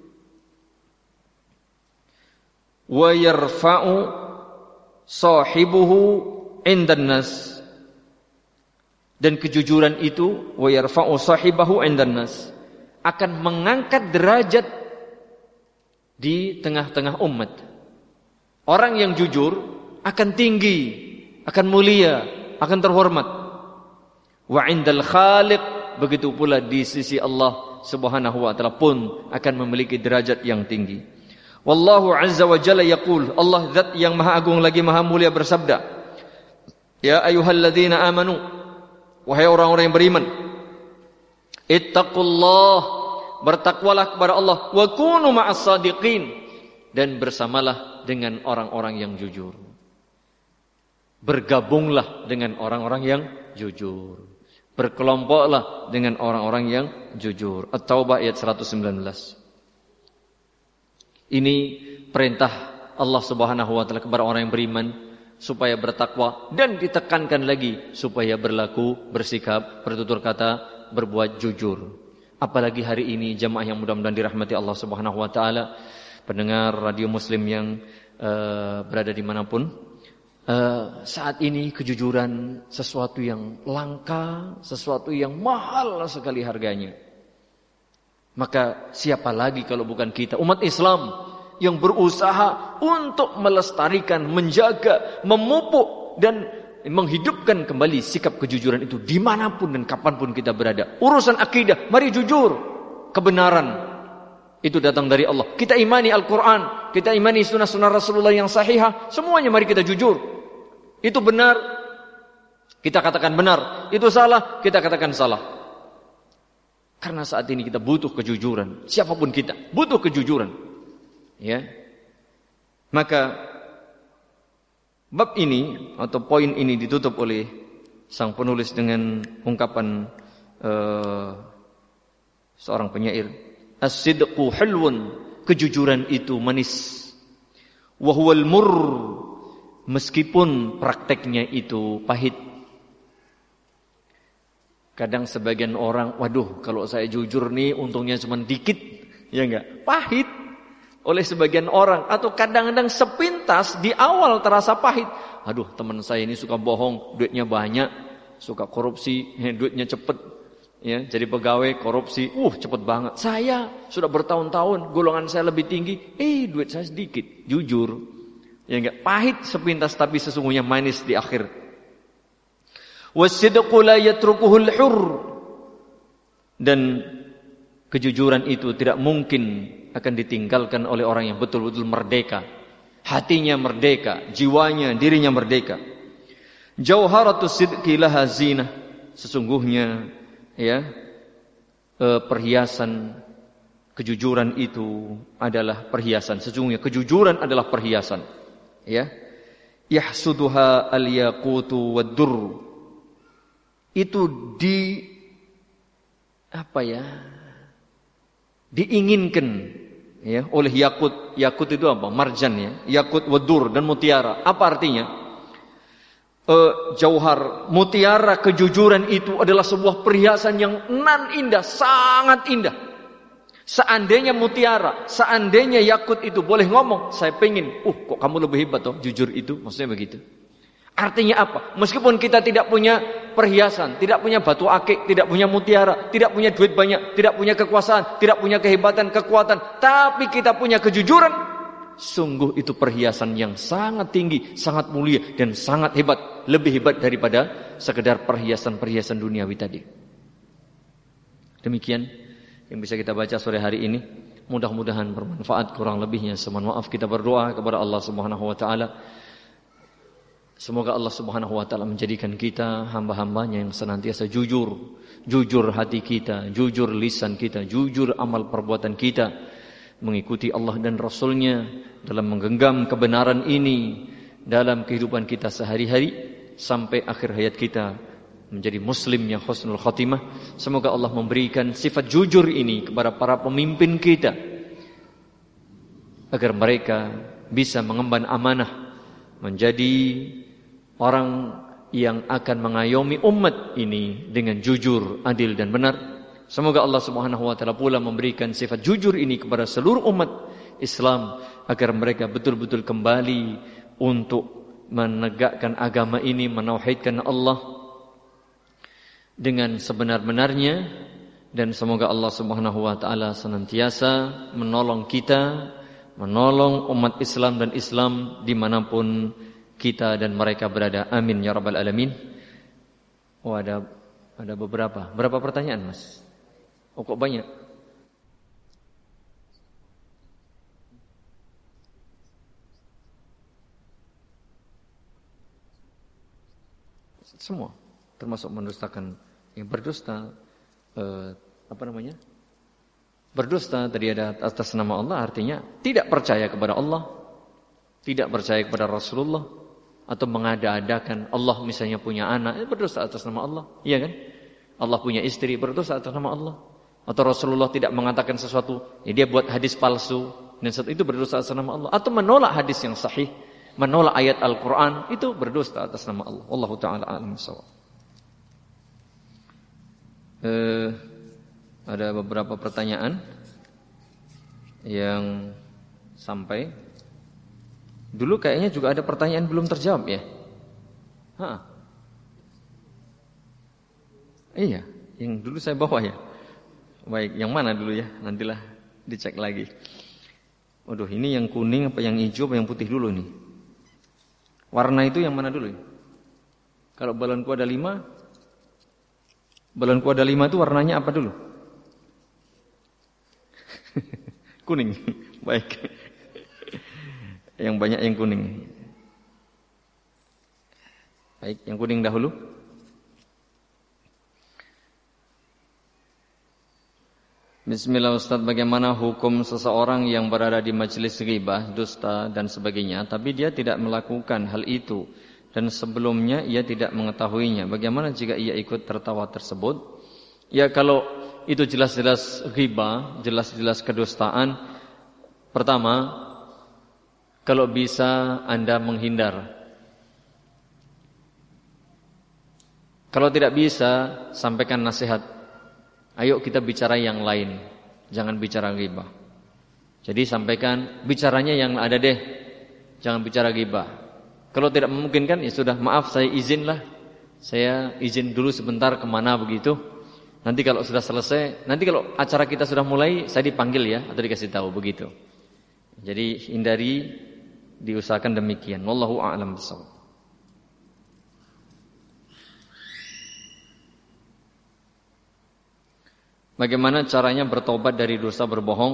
Wa yarfa'u sahibuhu 'indan nas, dan kejujuran itu wa yarfa'u sahibahu 'indan nas akan mengangkat derajat di tengah-tengah umat. Orang yang jujur akan tinggi, akan mulia, akan terhormat. Wa 'indal khaliq, begitu pula di sisi Allah Subhanahu wa taala pun akan memiliki derajat yang tinggi. Wallahu azza wa jalla yaqul, Allah zat yang maha agung lagi maha mulia bersabda, Ya ayyuhalladzina amanu, wahai orang-orang yang beriman, ittaqullah, bertakwalah kepada Allah, wa kunu ma'as shadiqin, dan bersamalah dengan orang-orang yang jujur. Bergabunglah dengan orang-orang yang jujur. Berkelompoklah dengan orang-orang yang jujur. At-Taubah ayat seratus sembilan belas. Ini perintah Allah Subhanahu wa taala kepada orang yang beriman supaya bertakwa, dan ditekankan lagi supaya berlaku, bersikap, bertutur kata, berbuat jujur. Apalagi hari ini jamaah yang mudah-mudahan dirahmati Allah Subhanahu wa taala, pendengar radio Muslim yang uh, berada dimanapun, uh, saat ini kejujuran sesuatu yang langka, sesuatu yang mahal sekali harganya. Maka siapa lagi kalau bukan kita, umat Islam, yang berusaha untuk melestarikan, menjaga, memupuk, dan menghidupkan kembali sikap kejujuran itu dimanapun dan kapanpun kita berada. Urusan akidah, mari jujur. Kebenaran itu datang dari Allah. Kita imani Al-Quran, kita imani sunnah-sunnah Rasulullah yang sahihah, semuanya mari kita jujur. Itu benar, kita katakan benar. Itu salah, kita katakan salah. Karena saat ini kita butuh kejujuran. Siapapun kita butuh kejujuran. Ya, maka bab ini atau poin ini ditutup oleh sang penulis dengan ungkapan uh, seorang penyair, as-sidqu hulwun, kejujuran itu manis, wa huwal murr, meskipun prakteknya itu pahit. Kadang sebagian orang, waduh kalau saya jujur nih untungnya cuma dikit, ya enggak, pahit oleh sebagian orang, atau kadang-kadang sepintas di awal terasa pahit. Aduh, teman saya ini suka bohong, duitnya banyak, suka korupsi, duitnya cepet, ya, jadi pegawai korupsi, uh cepet banget. Saya sudah bertahun-tahun, golongan saya lebih tinggi, eh duit saya sedikit, jujur, ya enggak, pahit sepintas tapi sesungguhnya manis di akhir. Wasidqu la yatrukuhul hurr, dan kejujuran itu tidak mungkin akan ditinggalkan oleh orang yang betul-betul merdeka. Hatinya merdeka, jiwanya, dirinya merdeka. Jauharatus sidqi laha zinah, sesungguhnya ya perhiasan kejujuran itu adalah perhiasan. Sesungguhnya kejujuran adalah perhiasan. Ya. Yahsuduha al-yaqutu wad-durr. Itu di apa ya? Diinginkan ya oleh yakut. Yakut itu apa? Marjan ya. Yakut, wadur, dan mutiara. Apa artinya? E, jauhar, mutiara, kejujuran itu adalah sebuah perhiasan yang nan indah, sangat indah. Seandainya mutiara, seandainya yakut itu boleh ngomong, saya pengen, uh kok kamu lebih hebat toh, jujur itu, maksudnya begitu. Artinya apa? Meskipun kita tidak punya perhiasan, tidak punya batu akik, tidak punya mutiara, tidak punya duit banyak, tidak punya kekuasaan, tidak punya kehebatan, kekuatan, tapi kita punya kejujuran, sungguh itu perhiasan yang sangat tinggi, sangat mulia, dan sangat hebat. Lebih hebat daripada sekedar perhiasan-perhiasan duniawi tadi. Demikian yang bisa kita baca sore hari ini. Mudah-mudahan bermanfaat, kurang lebihnya semoga maaf. Kita berdoa kepada Allah Subhanahu wa taala. Semoga Allah Subhanahu wa taala menjadikan kita hamba-hambanya yang senantiasa jujur, jujur hati kita, jujur lisan kita, jujur amal perbuatan kita, mengikuti Allah dan Rasul-Nya dalam menggenggam kebenaran ini dalam kehidupan kita sehari-hari sampai akhir hayat kita menjadi muslim yang husnul khatimah. Semoga Allah memberikan sifat jujur ini kepada para pemimpin kita agar mereka bisa mengemban amanah, menjadi orang yang akan mengayomi umat ini dengan jujur, adil dan benar. Semoga Allah Subhanahu wa taala pula memberikan sifat jujur ini kepada seluruh umat Islam agar mereka betul-betul kembali untuk menegakkan agama ini, menauhidkan Allah dengan sebenar-benarnya, dan semoga Allah Subhanahu wa taala senantiasa menolong kita, menolong umat Islam dan Islam dimanapun kita dan mereka berada. Amin ya rabbal alamin. Oh ada ada beberapa. Berapa pertanyaan, Mas? Oh kok banyak? Semua. Termasuk mendustakan yang berdusta. Eh, apa namanya? Berdusta tadi ada atas nama Allah artinya tidak percaya kepada Allah, tidak percaya kepada Rasulullah, atau mengada-adakan Allah misalnya punya anak, itu berdusta atas nama Allah, iya kan? Allah punya istri, berdusta atas nama Allah. Atau Rasulullah tidak mengatakan sesuatu, ya dia buat hadis palsu, dan sesuatu itu berdusta atas nama Allah. Atau menolak hadis yang sahih, menolak ayat Al-Quran, itu berdusta atas nama Allah. Wallahu ta'ala a'lam bishawab. Eh, ada beberapa pertanyaan yang sampai. Dulu kayaknya juga ada pertanyaan belum terjawab ya. Hah. Iya, yang dulu saya bawa ya. Baik, yang mana dulu ya? Nantilah dicek lagi. Waduh, ini yang kuning apa yang hijau apa yang putih dulu nih? Warna itu yang mana dulu ya? Kalau balonku ada lima, balonku ada lima itu warnanya apa dulu? Kuning. Baik. Yang banyak yang kuning. Baik, yang kuning dahulu. Bismillah Ustaz, bagaimana hukum seseorang yang berada di majelis ghibah, dusta dan sebagainya, tapi dia tidak melakukan hal itu dan sebelumnya ia tidak mengetahuinya. Bagaimana jika ia ikut tertawa tersebut? Ya, kalau itu jelas-jelas ghibah, jelas-jelas kedustaan. Pertama, kalau bisa Anda menghindar. Kalau tidak bisa, sampaikan nasihat. Ayo kita bicara yang lain, jangan bicara ghibah. Jadi sampaikan bicaranya yang ada deh, jangan bicara ghibah. Kalau tidak memungkinkan, ya sudah, maaf saya izinlah, saya izin dulu sebentar kemana begitu. Nanti kalau sudah selesai, nanti kalau acara kita sudah mulai, saya dipanggil ya, atau dikasih tahu begitu. Jadi hindari, diusahakan demikian. Wallahu a'lam bishawab. Bagaimana caranya bertobat dari dosa berbohong?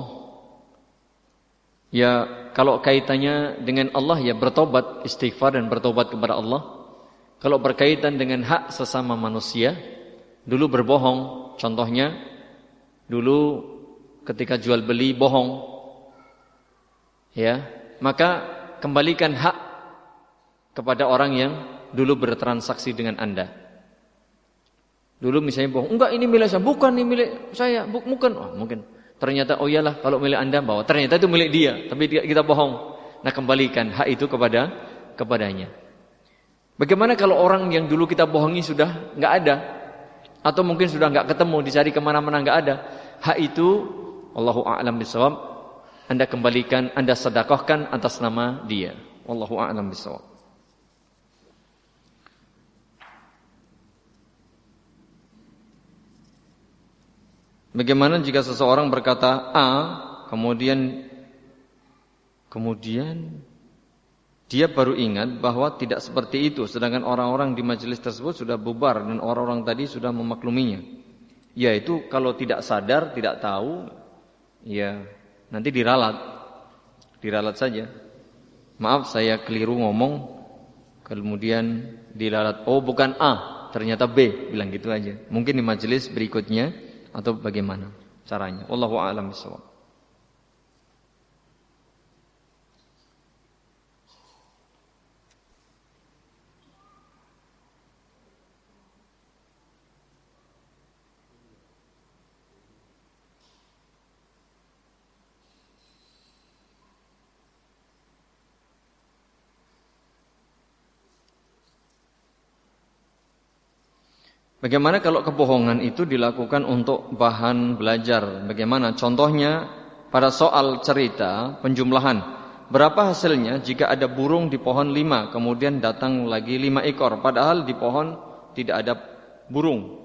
Ya, kalau kaitannya dengan Allah ya bertobat, istighfar dan bertobat kepada Allah. Kalau berkaitan dengan hak sesama manusia, dulu berbohong, contohnya dulu ketika jual beli bohong, ya, maka kembalikan hak kepada orang yang dulu bertransaksi dengan Anda. Dulu misalnya bohong, enggak ini milik saya, bukan ini milik saya, bukan, oh, mungkin ternyata oh iyalah kalau milik Anda bawa, ternyata itu milik dia, tapi kita bohong. Nah, kembalikan hak itu kepada kepadanya. Bagaimana kalau orang yang dulu kita bohongi sudah enggak ada, atau mungkin sudah enggak ketemu, dicari kemana-mana enggak ada, hak itu Allahu a'lam bishawab, Anda kembalikan, Anda sedekahkan atas nama dia. Wallahu a'lam bishawab. Bagaimana jika seseorang berkata A, kemudian kemudian dia baru ingat bahwa tidak seperti itu, sedangkan orang-orang di majelis tersebut sudah bubar dan orang-orang tadi sudah memakluminya. Yaitu kalau tidak sadar, tidak tahu, ya nanti diralat. Diralat saja. Maaf saya keliru ngomong, kemudian diralat, oh bukan A, ternyata B, bilang gitu aja. Mungkin di majelis berikutnya atau bagaimana caranya. Wallahu a'lam bishawab. Bagaimana kalau kebohongan itu dilakukan untuk bahan belajar? Bagaimana? Contohnya pada soal cerita penjumlahan. Berapa hasilnya jika ada burung di pohon lima, kemudian datang lagi lima ekor, padahal di pohon tidak ada burung.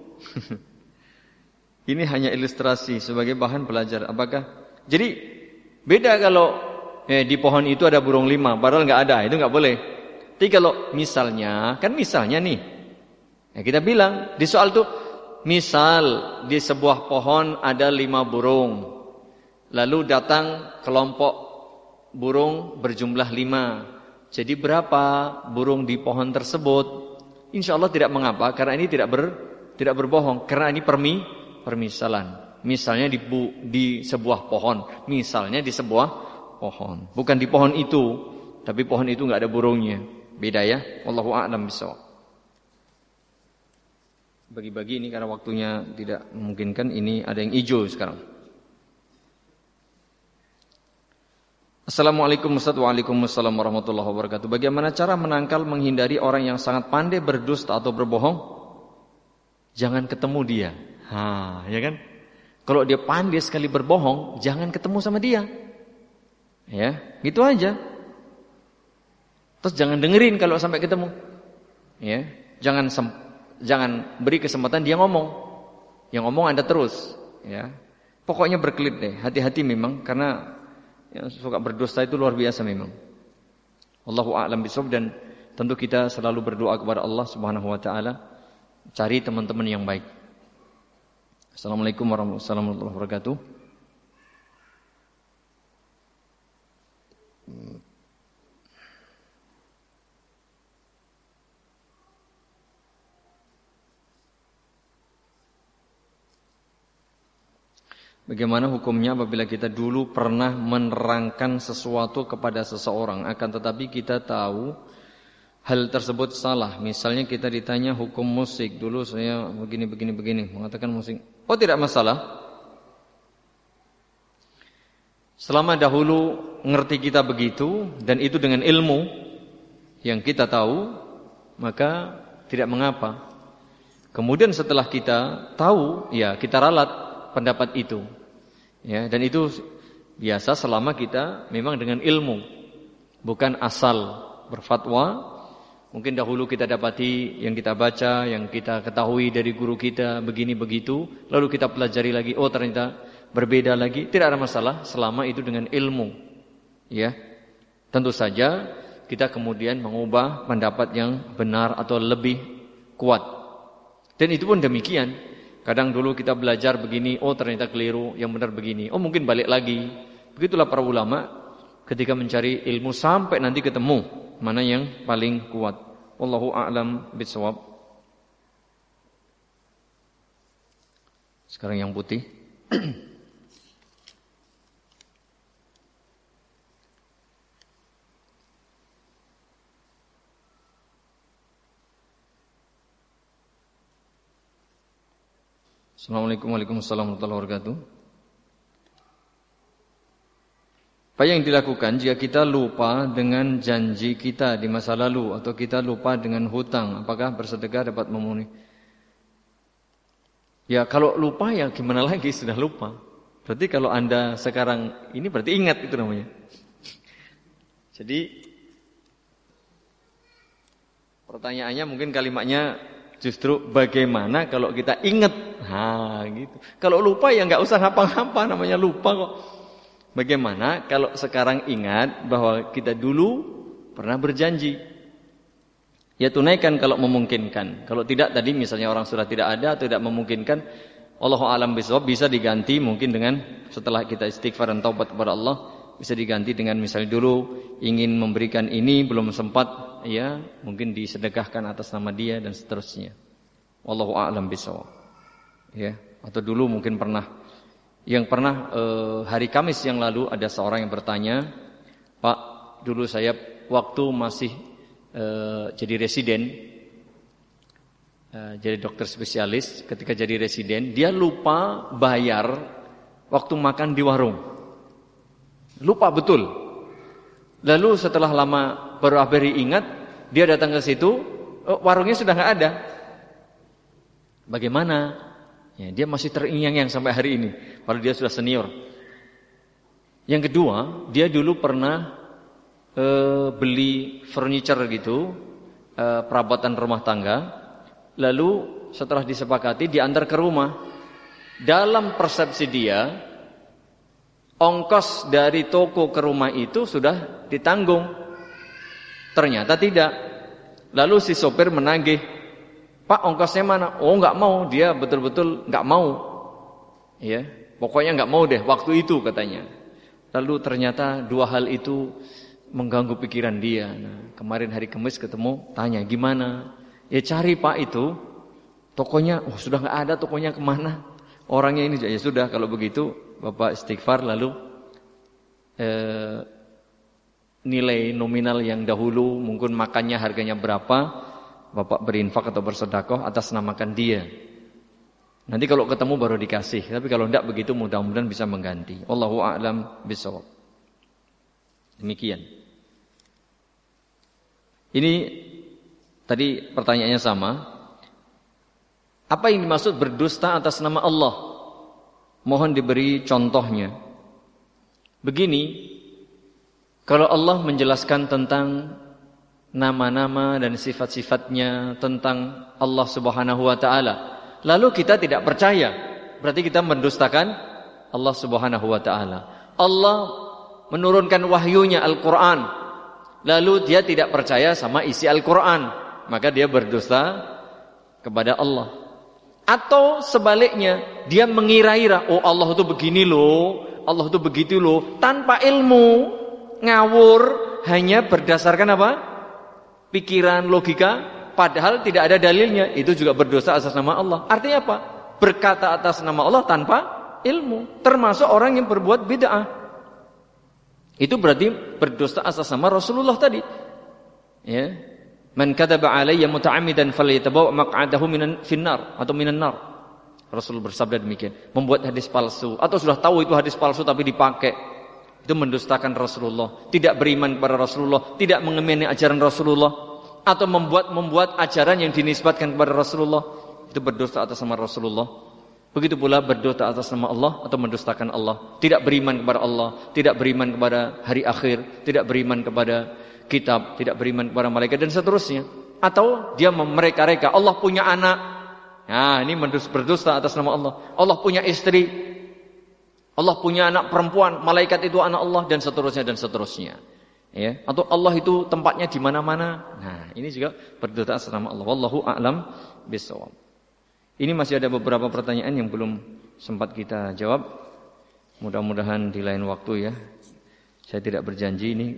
Ini hanya ilustrasi sebagai bahan belajar. Apakah? Jadi beda kalau eh, di pohon itu ada burung lima, padahal nggak ada, itu nggak boleh. Tapi kalau misalnya, kan misalnya nih. Ya, kita bilang di soal itu, misal di sebuah pohon ada lima burung, lalu datang kelompok burung berjumlah lima. Jadi berapa burung di pohon tersebut? insya Allah tidak mengapa, karena ini tidak ber, tidak berbohong, karena ini permi, permisalan. Misalnya di, bu, di sebuah pohon, misalnya di sebuah pohon, bukan di pohon itu, tapi pohon itu nggak ada burungnya, beda ya. Wallahu a'lam bishawab. Bagi-bagi ini karena waktunya tidak memungkinkan. Ini ada yang hijau sekarang. Assalamualaikum Waalaikumsalam warahmatullahi wabarakatuh. Bagaimana cara menangkal menghindari orang yang sangat pandai berdusta atau berbohong? Jangan ketemu dia. Ha, ya kan? Kalau dia pandai sekali berbohong, jangan ketemu sama dia. Ya, gitu aja. Terus jangan dengerin kalau sampai ketemu. Ya, jangan sem- Jangan beri kesempatan dia ngomong. Yang ngomong Anda terus, ya. Pokoknya berkelit deh. Hati-hati memang, karena yang suka berdusta itu luar biasa memang. Wallahu a'lam bishawab. Dan tentu kita selalu berdoa kepada Allah Subhanahu wa taala, cari teman-teman yang baik. Assalamualaikum warahmatullahi wabarakatuh. Bagaimana hukumnya apabila kita dulu pernah menerangkan sesuatu kepada seseorang, akan tetapi kita tahu hal tersebut salah. Misalnya kita ditanya hukum musik, dulu saya begini begini begini, mengatakan musik, oh tidak masalah. Selama dahulu ngerti kita begitu dan itu dengan ilmu yang kita tahu, maka tidak mengapa. Kemudian setelah kita tahu, ya kita ralat pendapat itu. Ya, dan itu biasa selama kita memang dengan ilmu, bukan asal berfatwa. Mungkin dahulu kita dapati yang kita baca, yang kita ketahui dari guru kita begini begitu, lalu kita pelajari lagi, oh ternyata berbeda lagi. Tidak ada masalah selama itu dengan ilmu. Ya, tentu saja kita kemudian mengubah pendapat yang benar atau lebih kuat. Dan itu pun demikian. Kadang dulu kita belajar begini, oh ternyata keliru, yang benar begini. Oh mungkin balik lagi. Begitulah para ulama ketika mencari ilmu sampai nanti ketemu mana yang paling kuat. Wallahu a'lam bishawab. Sekarang yang putih. Assalamualaikum warahmatullahi wabarakatuh. Apa yang dilakukan jika kita lupa dengan janji kita di masa lalu atau kita lupa dengan hutang? Apakah bersedekah dapat memenuhi? Ya kalau lupa ya gimana lagi, sudah lupa. Berarti kalau Anda sekarang ini berarti ingat itu namanya. Jadi pertanyaannya mungkin kalimatnya justru bagaimana kalau kita ingat? Nah, gitu. Kalau lupa ya nggak usah ngapa-ngapa, namanya lupa kok. Bagaimana kalau sekarang ingat bahwa kita dulu pernah berjanji? Ya tunaikan kalau memungkinkan. Kalau tidak tadi misalnya orang sudah tidak ada atau tidak memungkinkan, Allahu a'lam bishawab, bisa diganti mungkin dengan setelah kita istighfar dan taubat kepada Allah, bisa diganti dengan misalnya dulu ingin memberikan ini belum sempat, ya mungkin disedekahkan atas nama dia dan seterusnya. Wallahu a'lam bishawab. Ya, atau dulu mungkin pernah yang pernah eh, hari Kamis yang lalu ada seorang yang bertanya, Pak, dulu saya waktu masih eh, jadi residen, eh, jadi dokter spesialis, ketika jadi residen dia lupa bayar waktu makan di warung, lupa betul. Lalu setelah lama baru akhirnya ingat, dia datang ke situ, oh, warungnya sudah nggak ada. Bagaimana? Ya, dia masih terngiang-ngiang sampai hari ini, padahal dia sudah senior. Yang kedua, dia dulu pernah e, beli furniture gitu, e, perabotan rumah tangga. Lalu setelah disepakati diantar ke rumah. Dalam persepsi dia, ongkos dari toko ke rumah itu sudah ditanggung. Ternyata tidak. Lalu si sopir menagih, Pak, ongkosnya mana? Oh, nggak mau. Dia betul-betul nggak mau. Ya, pokoknya nggak mau deh waktu itu katanya. Lalu ternyata dua hal itu mengganggu pikiran dia. Nah, kemarin hari Kamis ketemu, tanya gimana? Ya cari Pak itu, tokonya, oh sudah nggak ada, tokonya kemana? Orangnya ini, ya sudah kalau begitu Bapak istighfar lalu eh, nilai nominal yang dahulu mungkin makannya harganya berapa, Bapak berinfak atau bersedekah atas namakan dia. Nanti kalau ketemu baru dikasih, tapi kalau tidak begitu mudah-mudahan bisa mengganti. Wallahu a'lam bishawab. Demikian. Ini tadi pertanyaannya sama. Apa yang dimaksud berdusta atas nama Allah? Mohon diberi contohnya. Begini, kalau Allah menjelaskan tentang nama-nama dan sifat-sifatnya tentang Allah Subhanahu wa taala, lalu kita tidak percaya, berarti kita mendustakan Allah Subhanahu wa taala. Allah menurunkan wahyunya Al-Qur'an, lalu dia tidak percaya sama isi Al-Qur'an, maka dia berdusta kepada Allah. Atau sebaliknya, dia mengira-ira, oh Allah itu begini loh, Allah itu begitu loh, tanpa ilmu, ngawur, hanya berdasarkan apa? Pikiran, logika, padahal tidak ada dalilnya, itu juga berdosa atas nama Allah. Artinya apa? Berkata atas nama Allah tanpa ilmu, termasuk orang yang berbuat bid'ah. Itu berarti berdosa atas nama Rasulullah tadi. Ya. Man kadzaba alayya muta'ammidan falyatabawa maq'adahu minan finnar atau minan nar. Rasul bersabda demikian. Membuat hadis palsu atau sudah tahu itu hadis palsu tapi dipakai, itu mendustakan Rasulullah, tidak beriman kepada Rasulullah, tidak mengemini ajaran Rasulullah, atau membuat membuat ajaran yang dinisbatkan kepada Rasulullah, itu berdosa atas nama Rasulullah. Begitu pula berdosa atas nama Allah atau mendustakan Allah, tidak beriman kepada Allah, tidak beriman kepada hari akhir, tidak beriman kepada kitab, tidak beriman kepada malaikat dan seterusnya. Atau dia mereka-reka Allah punya anak. Nah, ini berdusta atas nama Allah. Allah punya istri, Allah punya anak perempuan, malaikat itu anak Allah dan seterusnya dan seterusnya. Ya, atau Allah itu tempatnya di mana-mana. Nah, ini juga berdosa atas nama Allah. Wallahu a'lam bishawab. Ini masih ada beberapa pertanyaan yang belum sempat kita jawab. Mudah-mudahan di lain waktu ya. Saya tidak berjanji ini.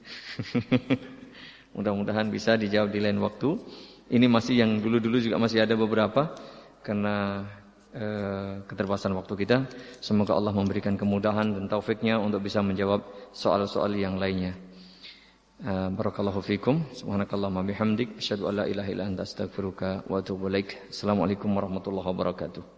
Mudah-mudahan bisa dijawab di lain waktu. Ini masih yang dulu-dulu juga masih ada beberapa karena eh, keterbatasan waktu kita. Semoga Allah memberikan kemudahan dan taufiknya untuk bisa menjawab soal-soal yang lainnya. Uh, barakallahu fikum. Subhanakallahumma bihamdik asyhadu an la ilaha illa anta astaghfiruka wa atubu ilaik. Assalamualaikum warahmatullahi wabarakatuh.